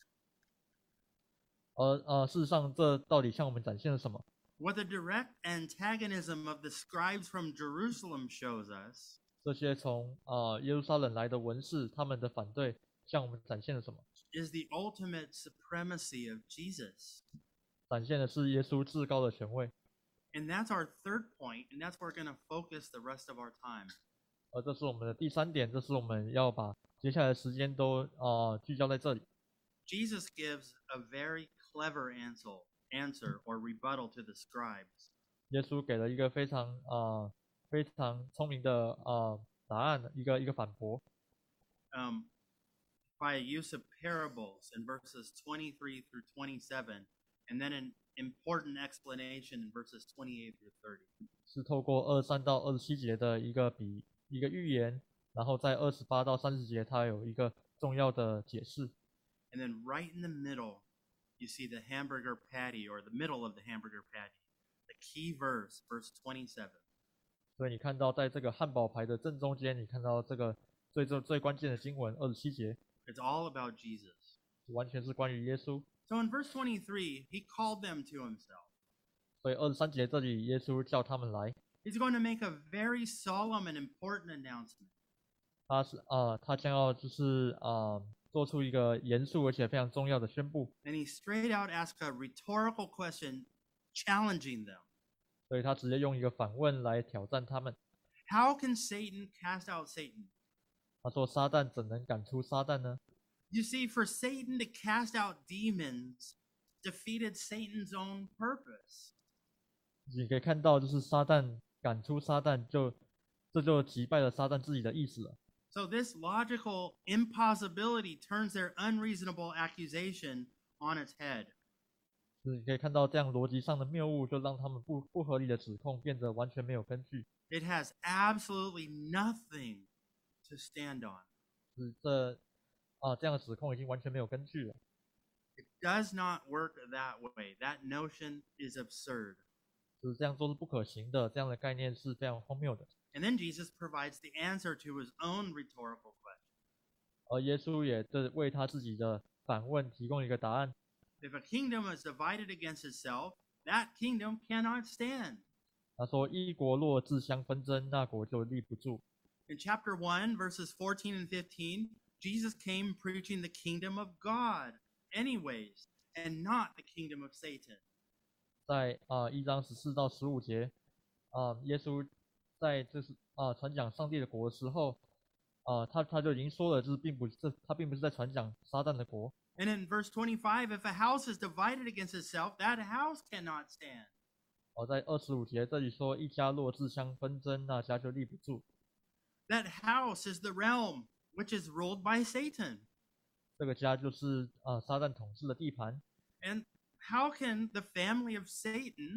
Speaker 2: 而呃，事实上，这到底向我们展现了什么？
Speaker 1: what the direct antagonism of the scribes from Jerusalem shows us,
Speaker 2: 这些从啊、呃耶路撒冷来的文士，他们的反对向我们展现了什么？
Speaker 1: is the ultimate supremacy of Jesus.
Speaker 2: 展现的是耶稣至高的权位。
Speaker 1: And that's our third point, and that's where we're going to focus the rest of our time.
Speaker 2: 而这是我们的第三点，这是我们要把接下来的时间都啊、呃聚焦在这里。
Speaker 1: Jesus gives a very clever answer, answer or rebuttal to the scribes.
Speaker 2: 耶稣给了一个非常啊、呃非常聪明的啊、呃答案，一个一个反驳。
Speaker 1: Um, by use of parables in verses twenty-three through twenty-seven, and then an important explanation in verses twenty-eight through thirty.
Speaker 2: 是透过二三到二十七节的一个比一个预言，然后在二十八到三十节，它有一个重要的解释。
Speaker 1: And then right in the middle, you see the hamburger patty, or the middle of the hamburger patty, the key verse, verse twenty-seven.
Speaker 2: 所以你看到在这个汉堡排的正中间，你看到这个最最最关键的经文二十七节，
Speaker 1: It's all about Jesus.
Speaker 2: 完全是关于耶稣。
Speaker 1: So in verse twenty-three, he called them to himself.
Speaker 2: 所以二十三节这里，耶稣叫他们来，
Speaker 1: He's going to make a very solemn and important announcement.
Speaker 2: 他是啊、呃他将要就是啊、呃做出一个严肃而且非常重要的宣布。
Speaker 1: And he straight out asked a rhetorical question, challenging them.
Speaker 2: 所以他直接用一个反问来挑战他们。
Speaker 1: How can Satan cast out Satan?
Speaker 2: 他说：“撒旦怎能赶出撒旦呢？
Speaker 1: You see, for Satan to cast out demons defeated Satan's own purpose.
Speaker 2: 你可以看到，就是撒旦赶出撒旦就，这就击败了撒旦自己的意思了。
Speaker 1: So this logical impossibility turns their unreasonable accusation on its head.
Speaker 2: 就是你可以看到这样逻辑上的谬误，就让他们不不合理的指控变得完全没有根据。
Speaker 1: It has absolutely nothing to stand on.
Speaker 2: 就是这啊这样的指控已经完全没有根据了。
Speaker 1: It does not work that way. That notion is absurd.
Speaker 2: 就是这样做是不可行的，这样的概念是非常荒谬的。
Speaker 1: And then Jesus provides the answer to his own rhetorical question.
Speaker 2: 而耶稣也这为他自己的反问提供一个答案。
Speaker 1: If a kingdom is divided against itself, that kingdom cannot stand.
Speaker 2: 他说：“一国若自相纷争，那国就立不住。”
Speaker 1: In chapter one, verses fourteen and fifteen, Jesus came preaching the kingdom of God anyways, and not the kingdom of Satan.
Speaker 2: 在啊、呃、一章十四到十五节，啊、呃、耶稣在就是啊、呃、传讲上帝的国的时候，啊、呃、他他就已经说了，就是并不这他并不是在传讲撒旦的国。
Speaker 1: And in verse twenty-five, if a house is divided against itself, that house cannot stand.
Speaker 2: 哦，在二十五节这里说，一家若自相纷争，那家就立不住。
Speaker 1: That house is the realm which is ruled by Satan.
Speaker 2: 这个家就是啊、呃撒旦统治的地盘。
Speaker 1: And how can the family of Satan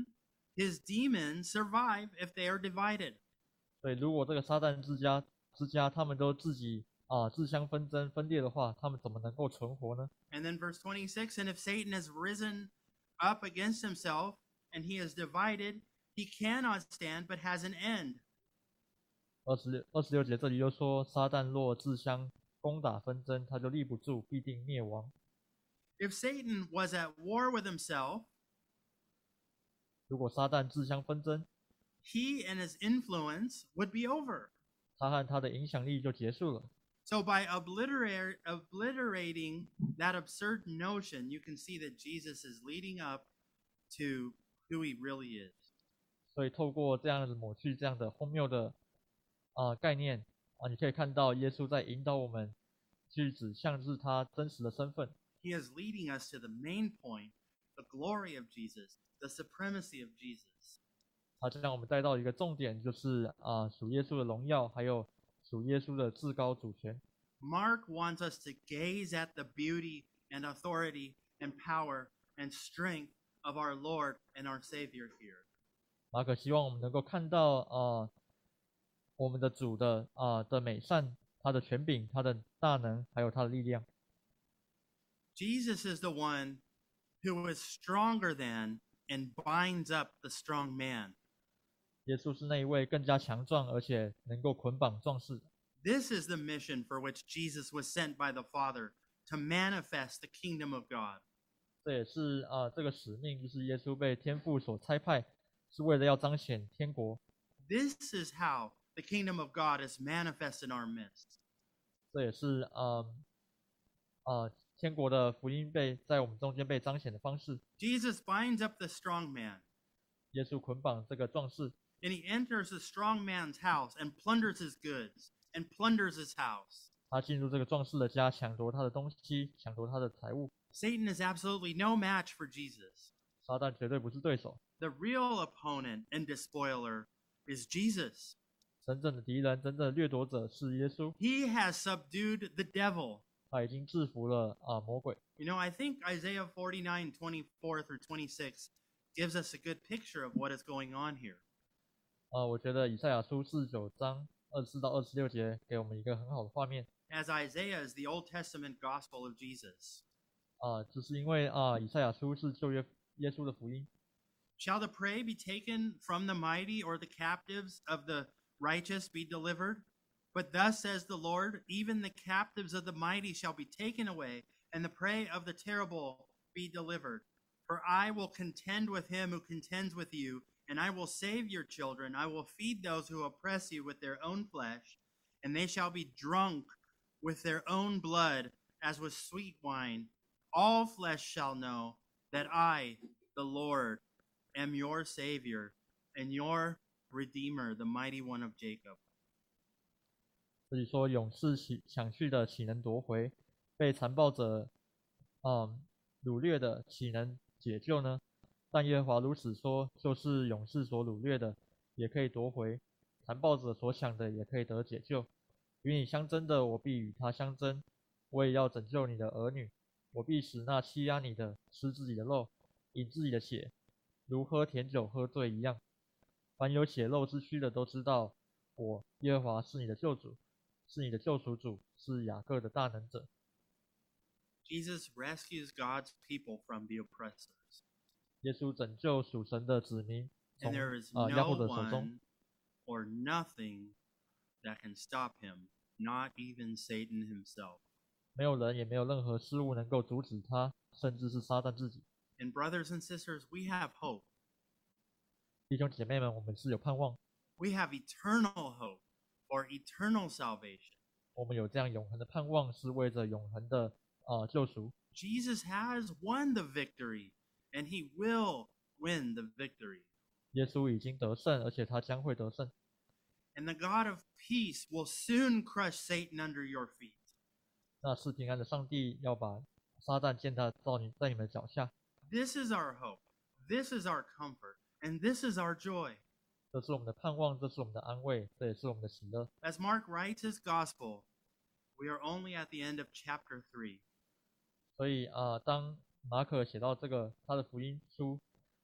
Speaker 1: His demons survive if they are divided.
Speaker 2: 所以，如果这个撒旦之家之家他们都自己啊自相纷争分裂的话，他们怎么能够存活呢？
Speaker 1: And then verse twenty-six, and if Satan has risen up against himself and he is divided, he cannot stand but has an end.
Speaker 2: 二十六二十六节这里又说，撒旦若自相攻打纷争，他就立不住，必定灭亡。
Speaker 1: If Satan was at war with himself,
Speaker 2: 如果撒旦自相纷争，
Speaker 1: he and his influence would be over.
Speaker 2: 他和他的影响力就结束了。
Speaker 1: So by obliterate, obliterating that absurd notion, you can see that Jesus is leading up to who he really is.
Speaker 2: 所以透过这样子抹去这样的荒谬的啊、呃、概念啊，你可以看到耶稣在引导我们去指向是他真实的身份。
Speaker 1: He is leading us to the main point, the glory of Jesus, the supremacy of Jesus.
Speaker 2: 他将我们带到一个重点，就是啊属耶稣的荣耀，还有属耶稣的至高主权。
Speaker 1: Mark wants us to gaze at the beauty and authority and power and strength of our Lord and our Savior here.
Speaker 2: 马可希望我们能够看到啊、呃、我们的主的啊、呃、的美善，他的权柄，他的大能，还有他的力量。
Speaker 1: Jesus is the one who is stronger than and binds up the strong man.
Speaker 2: 耶稣是那一位更加强壮，而且能够捆绑壮士。
Speaker 1: This is the mission for which Jesus was sent by the Father to manifest the kingdom of God.
Speaker 2: 这也是啊、呃、这个使命，就是耶稣被天父所差派，是为了要彰显天国。
Speaker 1: This is how the kingdom of God is manifest in our midst.
Speaker 2: 这也是啊啊、呃呃、天国的福音被在我们中间被彰显的方式。
Speaker 1: Jesus binds up the strong man,
Speaker 2: 耶稣捆绑这个壮士，
Speaker 1: and he enters the strong man's house and plunders his goods and plunders his house.
Speaker 2: 他进入这个壮士的家，抢夺他的东西，抢夺他的财物。
Speaker 1: Satan is absolutely no match for Jesus.
Speaker 2: 撒旦绝对不是对手，
Speaker 1: The real opponent and despoiler is Jesus.
Speaker 2: 真正的敌人，真正的掠夺者是耶稣。
Speaker 1: He has subdued the devil.
Speaker 2: 他已经制服了啊、魔鬼。
Speaker 1: You know, I think Isaiah forty-nine, twenty-four through twenty-six gives us a good picture of what is going on here.
Speaker 2: 啊、我觉得以赛亚书四十九章二十四到二十六节给我们一个很好的画面。
Speaker 1: As Isaiah is the Old Testament gospel of Jesus.
Speaker 2: 啊、就是因为啊、以赛亚书是旧约耶稣的福音。
Speaker 1: Shall the prey be taken from the mighty, or the captives of the righteous be delivered? But thus says the Lord, even the captives of the mighty shall be taken away, and the prey of the terrible be delivered. For I will contend with him who contends with you, and I will save your children. I will feed those who oppress you with their own flesh, and they shall be drunk with their own blood as with sweet wine. All flesh shall know that I, the Lord, am your Savior and your Redeemer, the mighty one of Jacob.
Speaker 2: 这里说勇士想去的岂能夺回？被残暴者嗯掳掠的岂能解救呢？但耶和华如此说，就是勇士所掳掠的也可以夺回，残暴者所想的也可以得解救。与你相争的，我必与他相争，我也要拯救你的儿女。我必使那欺压你的吃自己的肉，饮自己的血，如喝甜酒喝醉一样。凡有血肉之躯的都知道，我耶和华是你的救主，是你的救赎主，是雅各的大能者。
Speaker 1: Jesus rescues God's people from the oppressors.
Speaker 2: 耶稣拯救属神的子民
Speaker 1: And
Speaker 2: 从
Speaker 1: there is
Speaker 2: 啊、压
Speaker 1: no
Speaker 2: 迫者手中，
Speaker 1: one or nothing that can stop him, not even Satan himself.
Speaker 2: 没有人也没有任何事物能够阻止他，甚至是撒旦自己。
Speaker 1: And brothers and sisters, we have hope.
Speaker 2: 弟兄姐妹们，我们是有盼望，
Speaker 1: We have eternal hope for eternal salvation.
Speaker 2: 我们有这样永恒的盼望，是为着永恒的啊、呃救赎。
Speaker 1: Jesus has won the victory, and he will win the victory.
Speaker 2: 耶稣已经得胜，而且他将会得胜。
Speaker 1: And the God of peace will soon crush Satan under your feet.
Speaker 2: 那是平安的上帝要把撒旦践踏到你在你们的脚下。
Speaker 1: This is our hope. This is our comfort. And this is our joy.
Speaker 2: 这是我们的盼望，这是我们的安慰，这也是我们的喜乐。
Speaker 1: As Mark writes his gospel, we are only at the end of chapter three.
Speaker 2: 所以啊、呃当马可写到这个他的福音书，我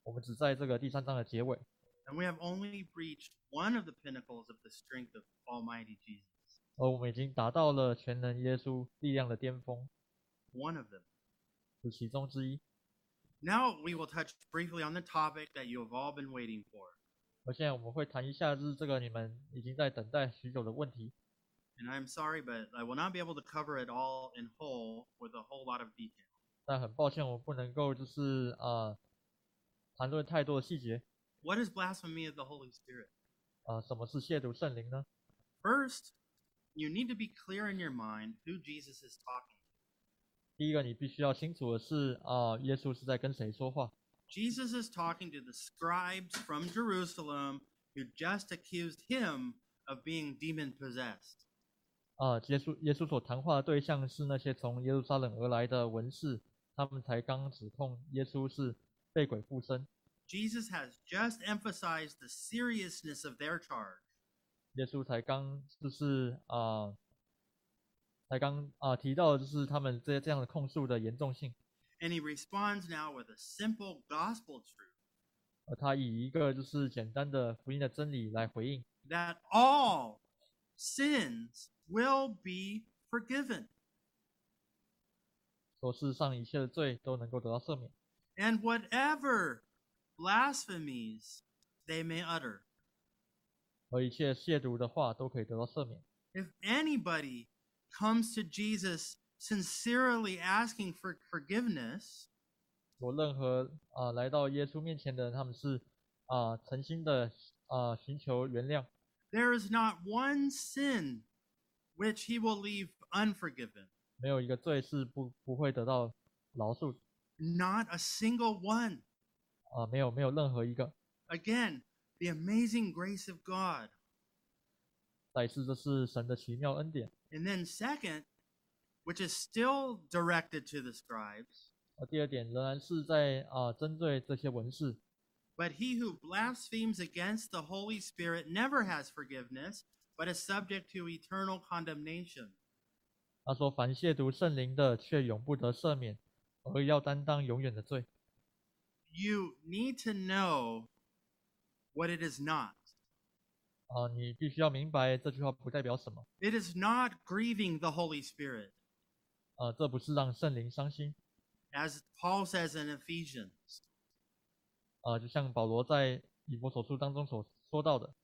Speaker 2: 我们只在这个第三章的结尾，
Speaker 1: And we have only reached one of the pinnacles of the strength of Almighty Jesus.
Speaker 2: 而我们已经达到了全能耶稣力量的巅峰，
Speaker 1: One of them.
Speaker 2: 是其中之一。
Speaker 1: Now we will touch briefly on the topic that you have all been waiting for.
Speaker 2: 而现在我们会谈一下，就是这个你们已经在等待许久的问题。
Speaker 1: And I'm sorry, but I will not be able to cover it all in whole with a whole lot of detail.
Speaker 2: 但很抱歉，我不能够就是啊、呃、谈论太多的细节。
Speaker 1: What is blasphemy of the Holy Spirit?
Speaker 2: 啊、呃，什么是亵渎圣灵呢？
Speaker 1: First, you need to be clear in your mind who Jesus is talking to.
Speaker 2: 第一个，你必须要清楚的是啊、呃，耶稣是在跟谁说话。
Speaker 1: Jesus is talking to the scribes from Jerusalem who just accused him of being demon-possessed.
Speaker 2: 啊、呃，耶稣耶稣所谈话的对象是那些从耶路撒冷而来的文士，他们才刚指控耶稣是被鬼附身。
Speaker 1: Jesus has just emphasized the seriousness of their charge.
Speaker 2: 耶稣才刚就是啊、呃，才刚啊、呃、提到就是他们这这样的控诉的严重性。
Speaker 1: And he responds now with a simple gospel truth.
Speaker 2: 而他以一个就是简单的福音的真理来回应，
Speaker 1: That all sins will be forgiven.
Speaker 2: 说世上一切的罪都能够得到赦免，
Speaker 1: And whatever blasphemies they may utter.
Speaker 2: 而一切亵渎的话都可以得到赦免。
Speaker 1: If anybody comes to Jesus sincerely asking for forgiveness,
Speaker 2: 有任何啊、呃、来到耶稣面前的人，他们是啊、呃、诚心的啊、呃、寻求原谅，
Speaker 1: there is not one sin which he will leave unforgiven.
Speaker 2: 没有一个罪是不不会得到饶恕，
Speaker 1: Not a single one.
Speaker 2: 啊、没有没有任何一个。
Speaker 1: Again, the amazing grace of God.
Speaker 2: 再一次，这是神的奇妙恩典。
Speaker 1: And then second, which is still directed to the scribes,
Speaker 2: 而第二点仍然是在啊、针对这些文士，
Speaker 1: but he who blasphemes against the Holy Spirit never has forgiveness, but is subject to eternal condemnation.
Speaker 2: 他说：“凡亵渎圣灵的，却永不得赦免，而要担当永远的罪。”
Speaker 1: You need to know what it is not.
Speaker 2: 啊、你必须要明白这句话不代表什么。
Speaker 1: It is not grieving the Holy Spirit,
Speaker 2: 啊、这不是让圣灵伤心。
Speaker 1: as Paul says in Ephesians.
Speaker 2: 啊、就像保罗在以弗所书当中所说到的，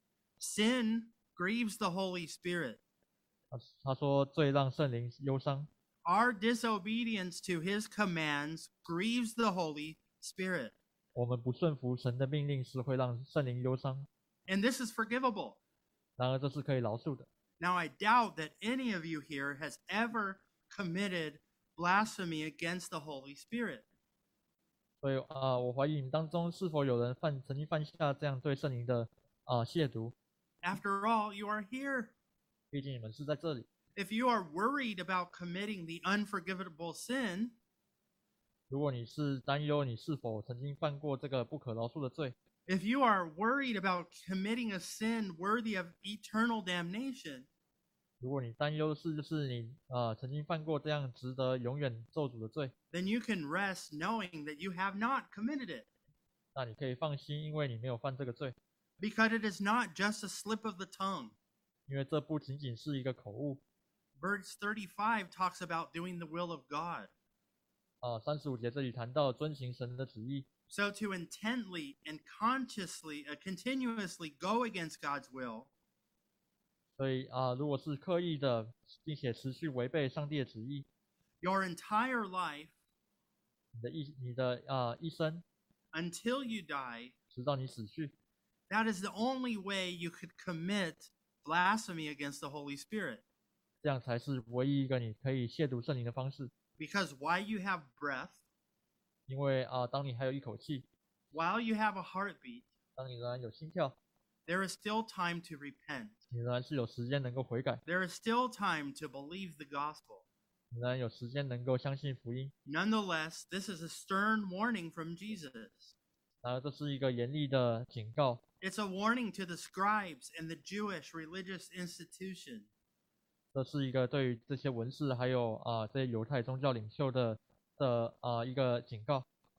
Speaker 1: Sin grieves the Holy Spirit.
Speaker 2: 他他说罪让圣灵忧伤，
Speaker 1: Our disobedience to his commands grieves the Holy Spirit.
Speaker 2: 我们不顺服神的命令是会让圣灵忧伤。
Speaker 1: And this is forgivable.
Speaker 2: 然而这是可以饶恕的。
Speaker 1: Now, I doubt that any of you here has ever committed blasphemy against the Holy Spirit.
Speaker 2: 所以啊、我怀疑你们当中是否有人犯曾经犯下这样对圣灵的啊、亵渎？
Speaker 1: After all, you are here.
Speaker 2: 毕竟你们是在这里。
Speaker 1: If you are worried about committing the unforgivable sin,
Speaker 2: 如果你是担忧你是否曾经犯过这个不可饶恕的罪，
Speaker 1: if you are worried about committing a sin worthy of eternal damnation,
Speaker 2: 如果你担忧的是就是你啊、曾经犯过这样值得永远咒诅的罪，
Speaker 1: then you can rest knowing that you have not committed it,
Speaker 2: 那你可以放心，因为你没有犯这个罪，
Speaker 1: because it is not just a slip of the tongue.
Speaker 2: 因为这不仅仅是一个口误。
Speaker 1: Verse thirty-five talks about doing the will of God.
Speaker 2: 啊，三十五节这里谈到遵行神的旨意，
Speaker 1: So to intently and consciously, uh, continuously go against God's will,
Speaker 2: 所以啊，如果是刻意的，并且持续违背上帝的旨意，
Speaker 1: your entire life
Speaker 2: 你的一你的啊一生，
Speaker 1: until you die,
Speaker 2: 直到你死去，
Speaker 1: that is the only way you could commit blasphemy against the Holy Spirit.
Speaker 2: 这样才是唯一一个你可以亵渎圣灵的方式。
Speaker 1: Because while you have breath,
Speaker 2: 因为啊，当你还有一口气，
Speaker 1: while you have a heartbeat,
Speaker 2: 当你仍然有心跳，
Speaker 1: there is still time to repent.
Speaker 2: 你仍然是有时间能够悔改，
Speaker 1: There is still time to believe the gospel.
Speaker 2: 你仍然有时间能够相信福音。
Speaker 1: Nonetheless, this is a stern warning from Jesus.
Speaker 2: 然而，这是一个严厉的警告，
Speaker 1: It's a warning to the scribes and the Jewish religious institution.
Speaker 2: 这是一个对于这些文士还有啊这些犹太宗教领袖的的啊一个警告。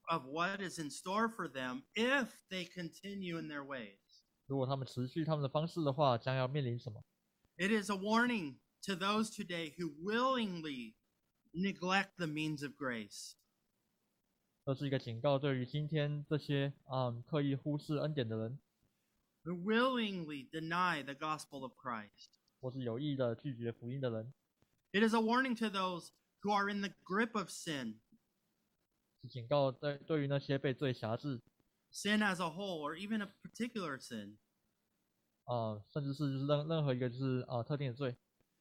Speaker 1: of what is in store for them if they continue in their ways.
Speaker 2: 如果他们持续他们的方式的话，将要面临什么？
Speaker 1: It is a warning to those today who willingly neglect the means of grace.
Speaker 2: 这是一个警告，对于今天这些啊、嗯、刻意忽视恩典的人，
Speaker 1: Who willingly deny the gospel of Christ.
Speaker 2: 或是有意的拒绝福音的人，
Speaker 1: It is a warning to those who are in the grip of sin,
Speaker 2: 是警告对对于那些被罪辖制
Speaker 1: sin as a whole, or even a particular sin,
Speaker 2: 啊、甚至是就是任任何一个就是啊、特定的罪，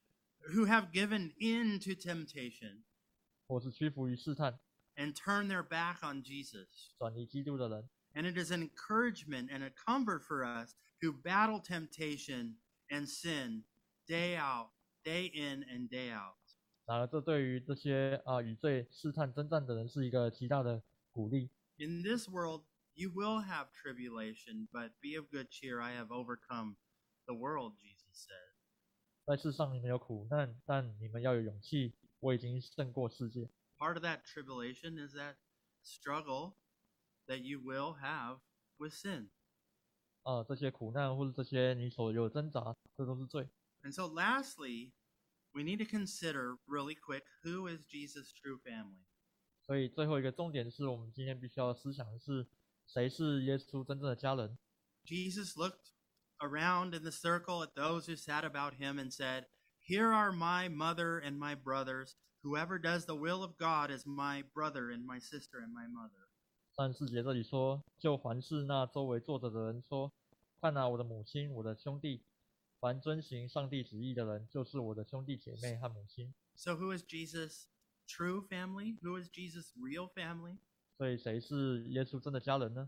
Speaker 1: who have given in to temptation
Speaker 2: 或是屈服于试探、
Speaker 1: and turn their back on Jesus.
Speaker 2: 转离基督的人。
Speaker 1: And it is an encouragement and a comfort for us who battle temptation and sin day out, day in, and day out.
Speaker 2: 然而，这对于这些啊、与罪试探征战的人是一个极大的鼓励。
Speaker 1: In this world, you will have tribulation, but be of good cheer. I have overcome the world, Jesus said.
Speaker 2: 在世上你们有苦难，但你们要有勇气，我已经胜过世界。
Speaker 1: Part of that tribulation is that struggle that you will have with sin.
Speaker 2: 啊、这些苦难或者这些你所有的挣扎，这都是罪。
Speaker 1: And so, lastly, we need to consider really quick who is Jesus' true family.
Speaker 2: 所以最后一个重点是我们今天必须要思想的是，谁是耶稣真正的家人？
Speaker 1: Jesus looked around in the circle at those who sat about him and said, "Here are my mother and my brothers. Whoever does the will of God is my brother and my sister and my mother."
Speaker 2: 三十四节这里说，就环视那周围坐着的人说：“看啊，我的母亲，我的兄弟，凡遵行上帝旨意的人，就是我的兄弟姐妹和母亲。”
Speaker 1: So, who is Jesus' true family? Who is Jesus' real family?
Speaker 2: 所以谁是耶稣真的家人呢？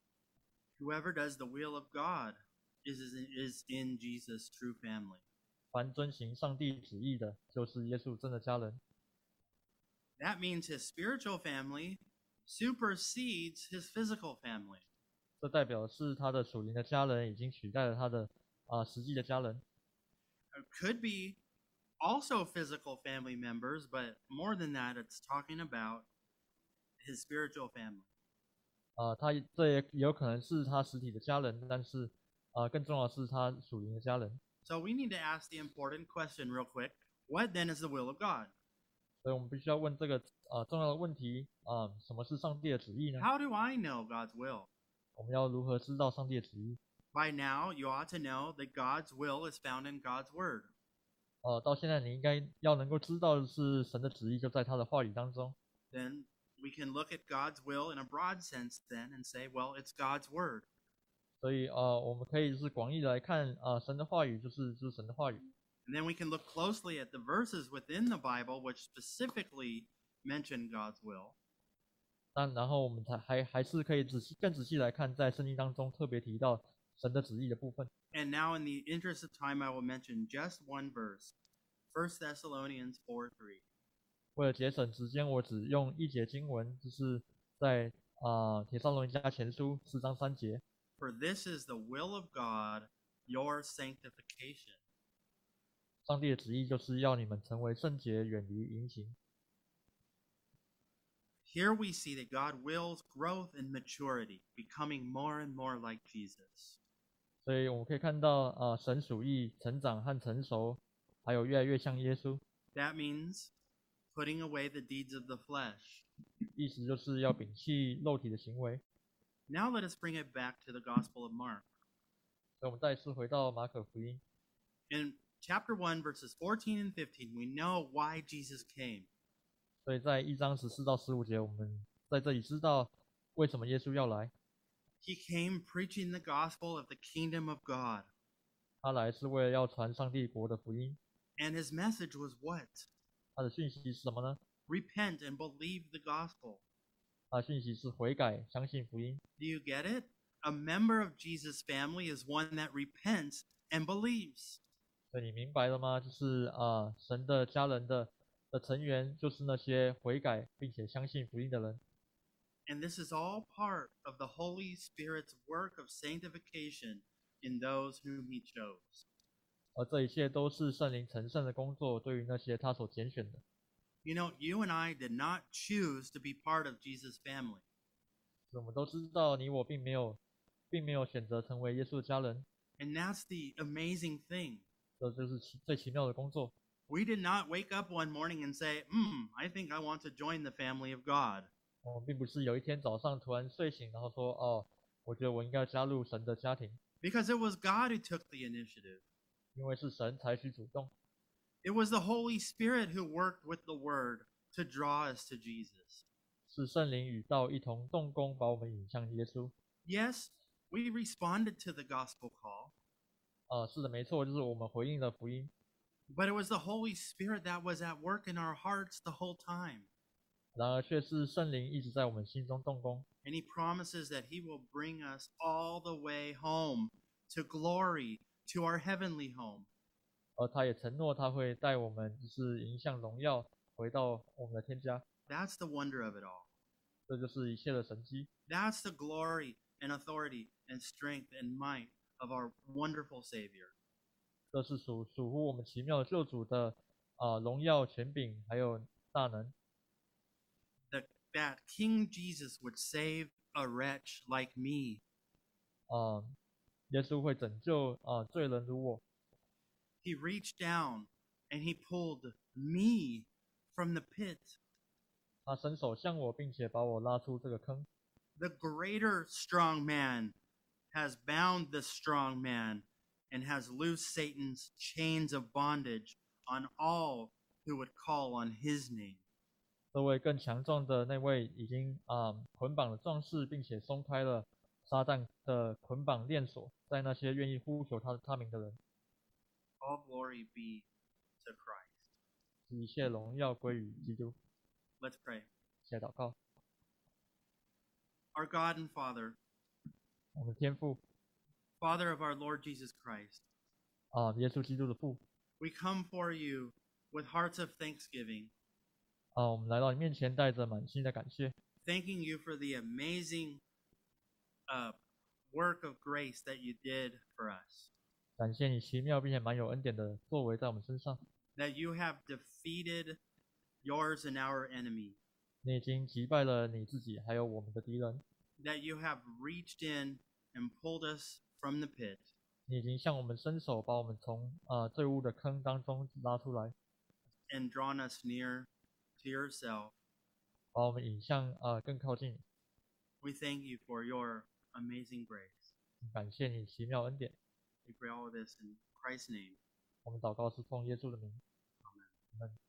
Speaker 1: Whoever does the will of God is, is, is in Jesus' true family.
Speaker 2: 凡遵行上帝旨意的，就是耶稣真的家人。
Speaker 1: That means his spiritual family supersedes his physical family.
Speaker 2: 这代表是他的属灵的家人已经取代了他的啊、实际的家人。
Speaker 1: It could be also physical family members, but more than that, it's talking about his spiritual family.
Speaker 2: 啊、他这也也有可能是他实体的家人，但是啊、更重要的是他属灵的家人。
Speaker 1: So we need to ask the important question real quick. What then is the will of God?
Speaker 2: 所以我们必须要问这个啊、重要的问题啊、什么是上帝的旨意呢？
Speaker 1: How do I know God's will?
Speaker 2: 我们要如何知道上帝的旨意？
Speaker 1: By now, you ought to know that God's will is found in God's word.
Speaker 2: 呃，到现在你应该要能够知道的是神的旨意就在他的话语当中。
Speaker 1: Then we can look at God's will in a broad sense then and say, well, it's God's word.
Speaker 2: 所以呃，我们可以是广义的来看啊、神的话语就是就是神的话语。
Speaker 1: And then we can look closely at the verses within the Bible which specifically mention God's will.
Speaker 2: 但然后我们才还还是可以仔细更仔细来看，在圣经当中特别提到神的旨意的部分。
Speaker 1: And now, in the interest of time, I will mention just one verse, First Thessalonians four three.
Speaker 2: 为了节省时间，我只用一节经文，就是在啊、铁上罗尼迦前书四章三节。
Speaker 1: For this is the will of God, your sanctification.
Speaker 2: 上帝的旨意就是要你们成为圣洁，远离淫行。
Speaker 1: Here we see that God wills growth and maturity, becoming more and more like Jesus.
Speaker 2: 所以我们可以看到啊、神属意成长和成熟，还有越来越像耶稣。
Speaker 1: That means putting away the deeds of the flesh.
Speaker 2: 意思就是要摒弃肉体的行为。
Speaker 1: Now let us bring it back to the Gospel of Mark.
Speaker 2: 所以我们再次回到马可福音，
Speaker 1: In chapter one, verses fourteen and fifteen, we know why Jesus came.
Speaker 2: 所以在一章十四到十五节，我们在这里知道为什么耶稣要来。
Speaker 1: He came preaching the gospel of the kingdom of God.
Speaker 2: 他来是为了要传上帝国的福音。
Speaker 1: And his message was what?
Speaker 2: 他的讯息是什么呢？
Speaker 1: Repent and believe the gospel.
Speaker 2: 他的讯息是悔改，相信福音。
Speaker 1: Do you get it? A member of Jesus' family is one that repents and believes.
Speaker 2: 所以你明白了吗？就是啊、神的家人的的成员就是那些悔改并且相信福音的人。
Speaker 1: And this is all part of the Holy Spirit's work of sanctification in those whom he chose.
Speaker 2: 而这一切都是圣灵成圣的工作，对于那些他所拣选的。
Speaker 1: You know, you and I did not choose to be part of Jesus' family.
Speaker 2: 我们都知道你我并没有，并没有选择成为耶稣的家人，
Speaker 1: And that's the amazing thing.
Speaker 2: 这就是奇最奇妙的工作。
Speaker 1: We did not wake up one morning and say, hmm, I think I want to join the family of God.
Speaker 2: 我们并不是有一天早上突然睡醒，然后说：“哦，我觉得我应该加入神的家庭。”
Speaker 1: Because it was God who took the initiative.
Speaker 2: 因为是神采取主动，
Speaker 1: It was the Holy Spirit who worked with the Word to draw us to Jesus.
Speaker 2: 是圣灵与道一同动工，把我们引向耶稣。
Speaker 1: Yes, we responded to the gospel call,
Speaker 2: 啊、是的，没错，就是我们回应了福音。
Speaker 1: but it was the Holy Spirit that was at work in our hearts the whole time.
Speaker 2: 然而却是圣灵一直在我们心中动工，
Speaker 1: And He promises that He will bring us all the way home to glory, to our heavenly home.
Speaker 2: 而他也承诺他会带我们就是迎向荣耀，回到我们的天家。
Speaker 1: That's the wonder of it all.
Speaker 2: 这就是一切的神迹，
Speaker 1: That's the glory and authority and strength and might of our wonderful Savior.
Speaker 2: 这是属属乎我们奇妙的救主的啊、荣耀、权柄还有大能。
Speaker 1: That, that King Jesus would save a wretch like me.
Speaker 2: 啊、耶稣会拯救啊、罪人如我，
Speaker 1: He reached down and He pulled me from the pit.
Speaker 2: 他伸手向我，并且把我拉出这个坑。
Speaker 1: The greater strong man has bound the strong man and has loosed Satan's chains of bondage on all who would call on his name.
Speaker 2: 这位更强壮的那位已经啊、捆绑了壮士，并且松开了撒旦的捆绑链锁，在那些愿意呼求他他名的人，
Speaker 1: All glory be to Christ.
Speaker 2: 使一切荣耀归于基督。
Speaker 1: Let's pray.
Speaker 2: 谢祷告，
Speaker 1: Our God and Father,
Speaker 2: 我们天父
Speaker 1: Father of our Lord Jesus Christ,
Speaker 2: 啊、耶稣基督的父
Speaker 1: we come for you with hearts of thanksgiving,
Speaker 2: 啊、我们来到你面前，带着满心的感谢，
Speaker 1: thanking you for the amazing uh, work of grace that you did for us,
Speaker 2: 感谢你奇妙并且满有恩典的作为在我们身上。
Speaker 1: that you have defeated yours and our enemy,
Speaker 2: 你已经击败了你自己，还有我们的敌人。
Speaker 1: that you have reached in and pulled us from the pit,
Speaker 2: 你已经向我们伸手，把我们从啊、罪恶的坑当中拉出来，
Speaker 1: and drawn us near to yourself.
Speaker 2: 把我们引向啊、更靠近你。
Speaker 1: We thank you for your amazing grace.
Speaker 2: 感谢你奇妙恩典。
Speaker 1: We pray all of this in Christ's name.
Speaker 2: 我们祷告是奉耶稣的名。
Speaker 1: Amen.
Speaker 2: Amen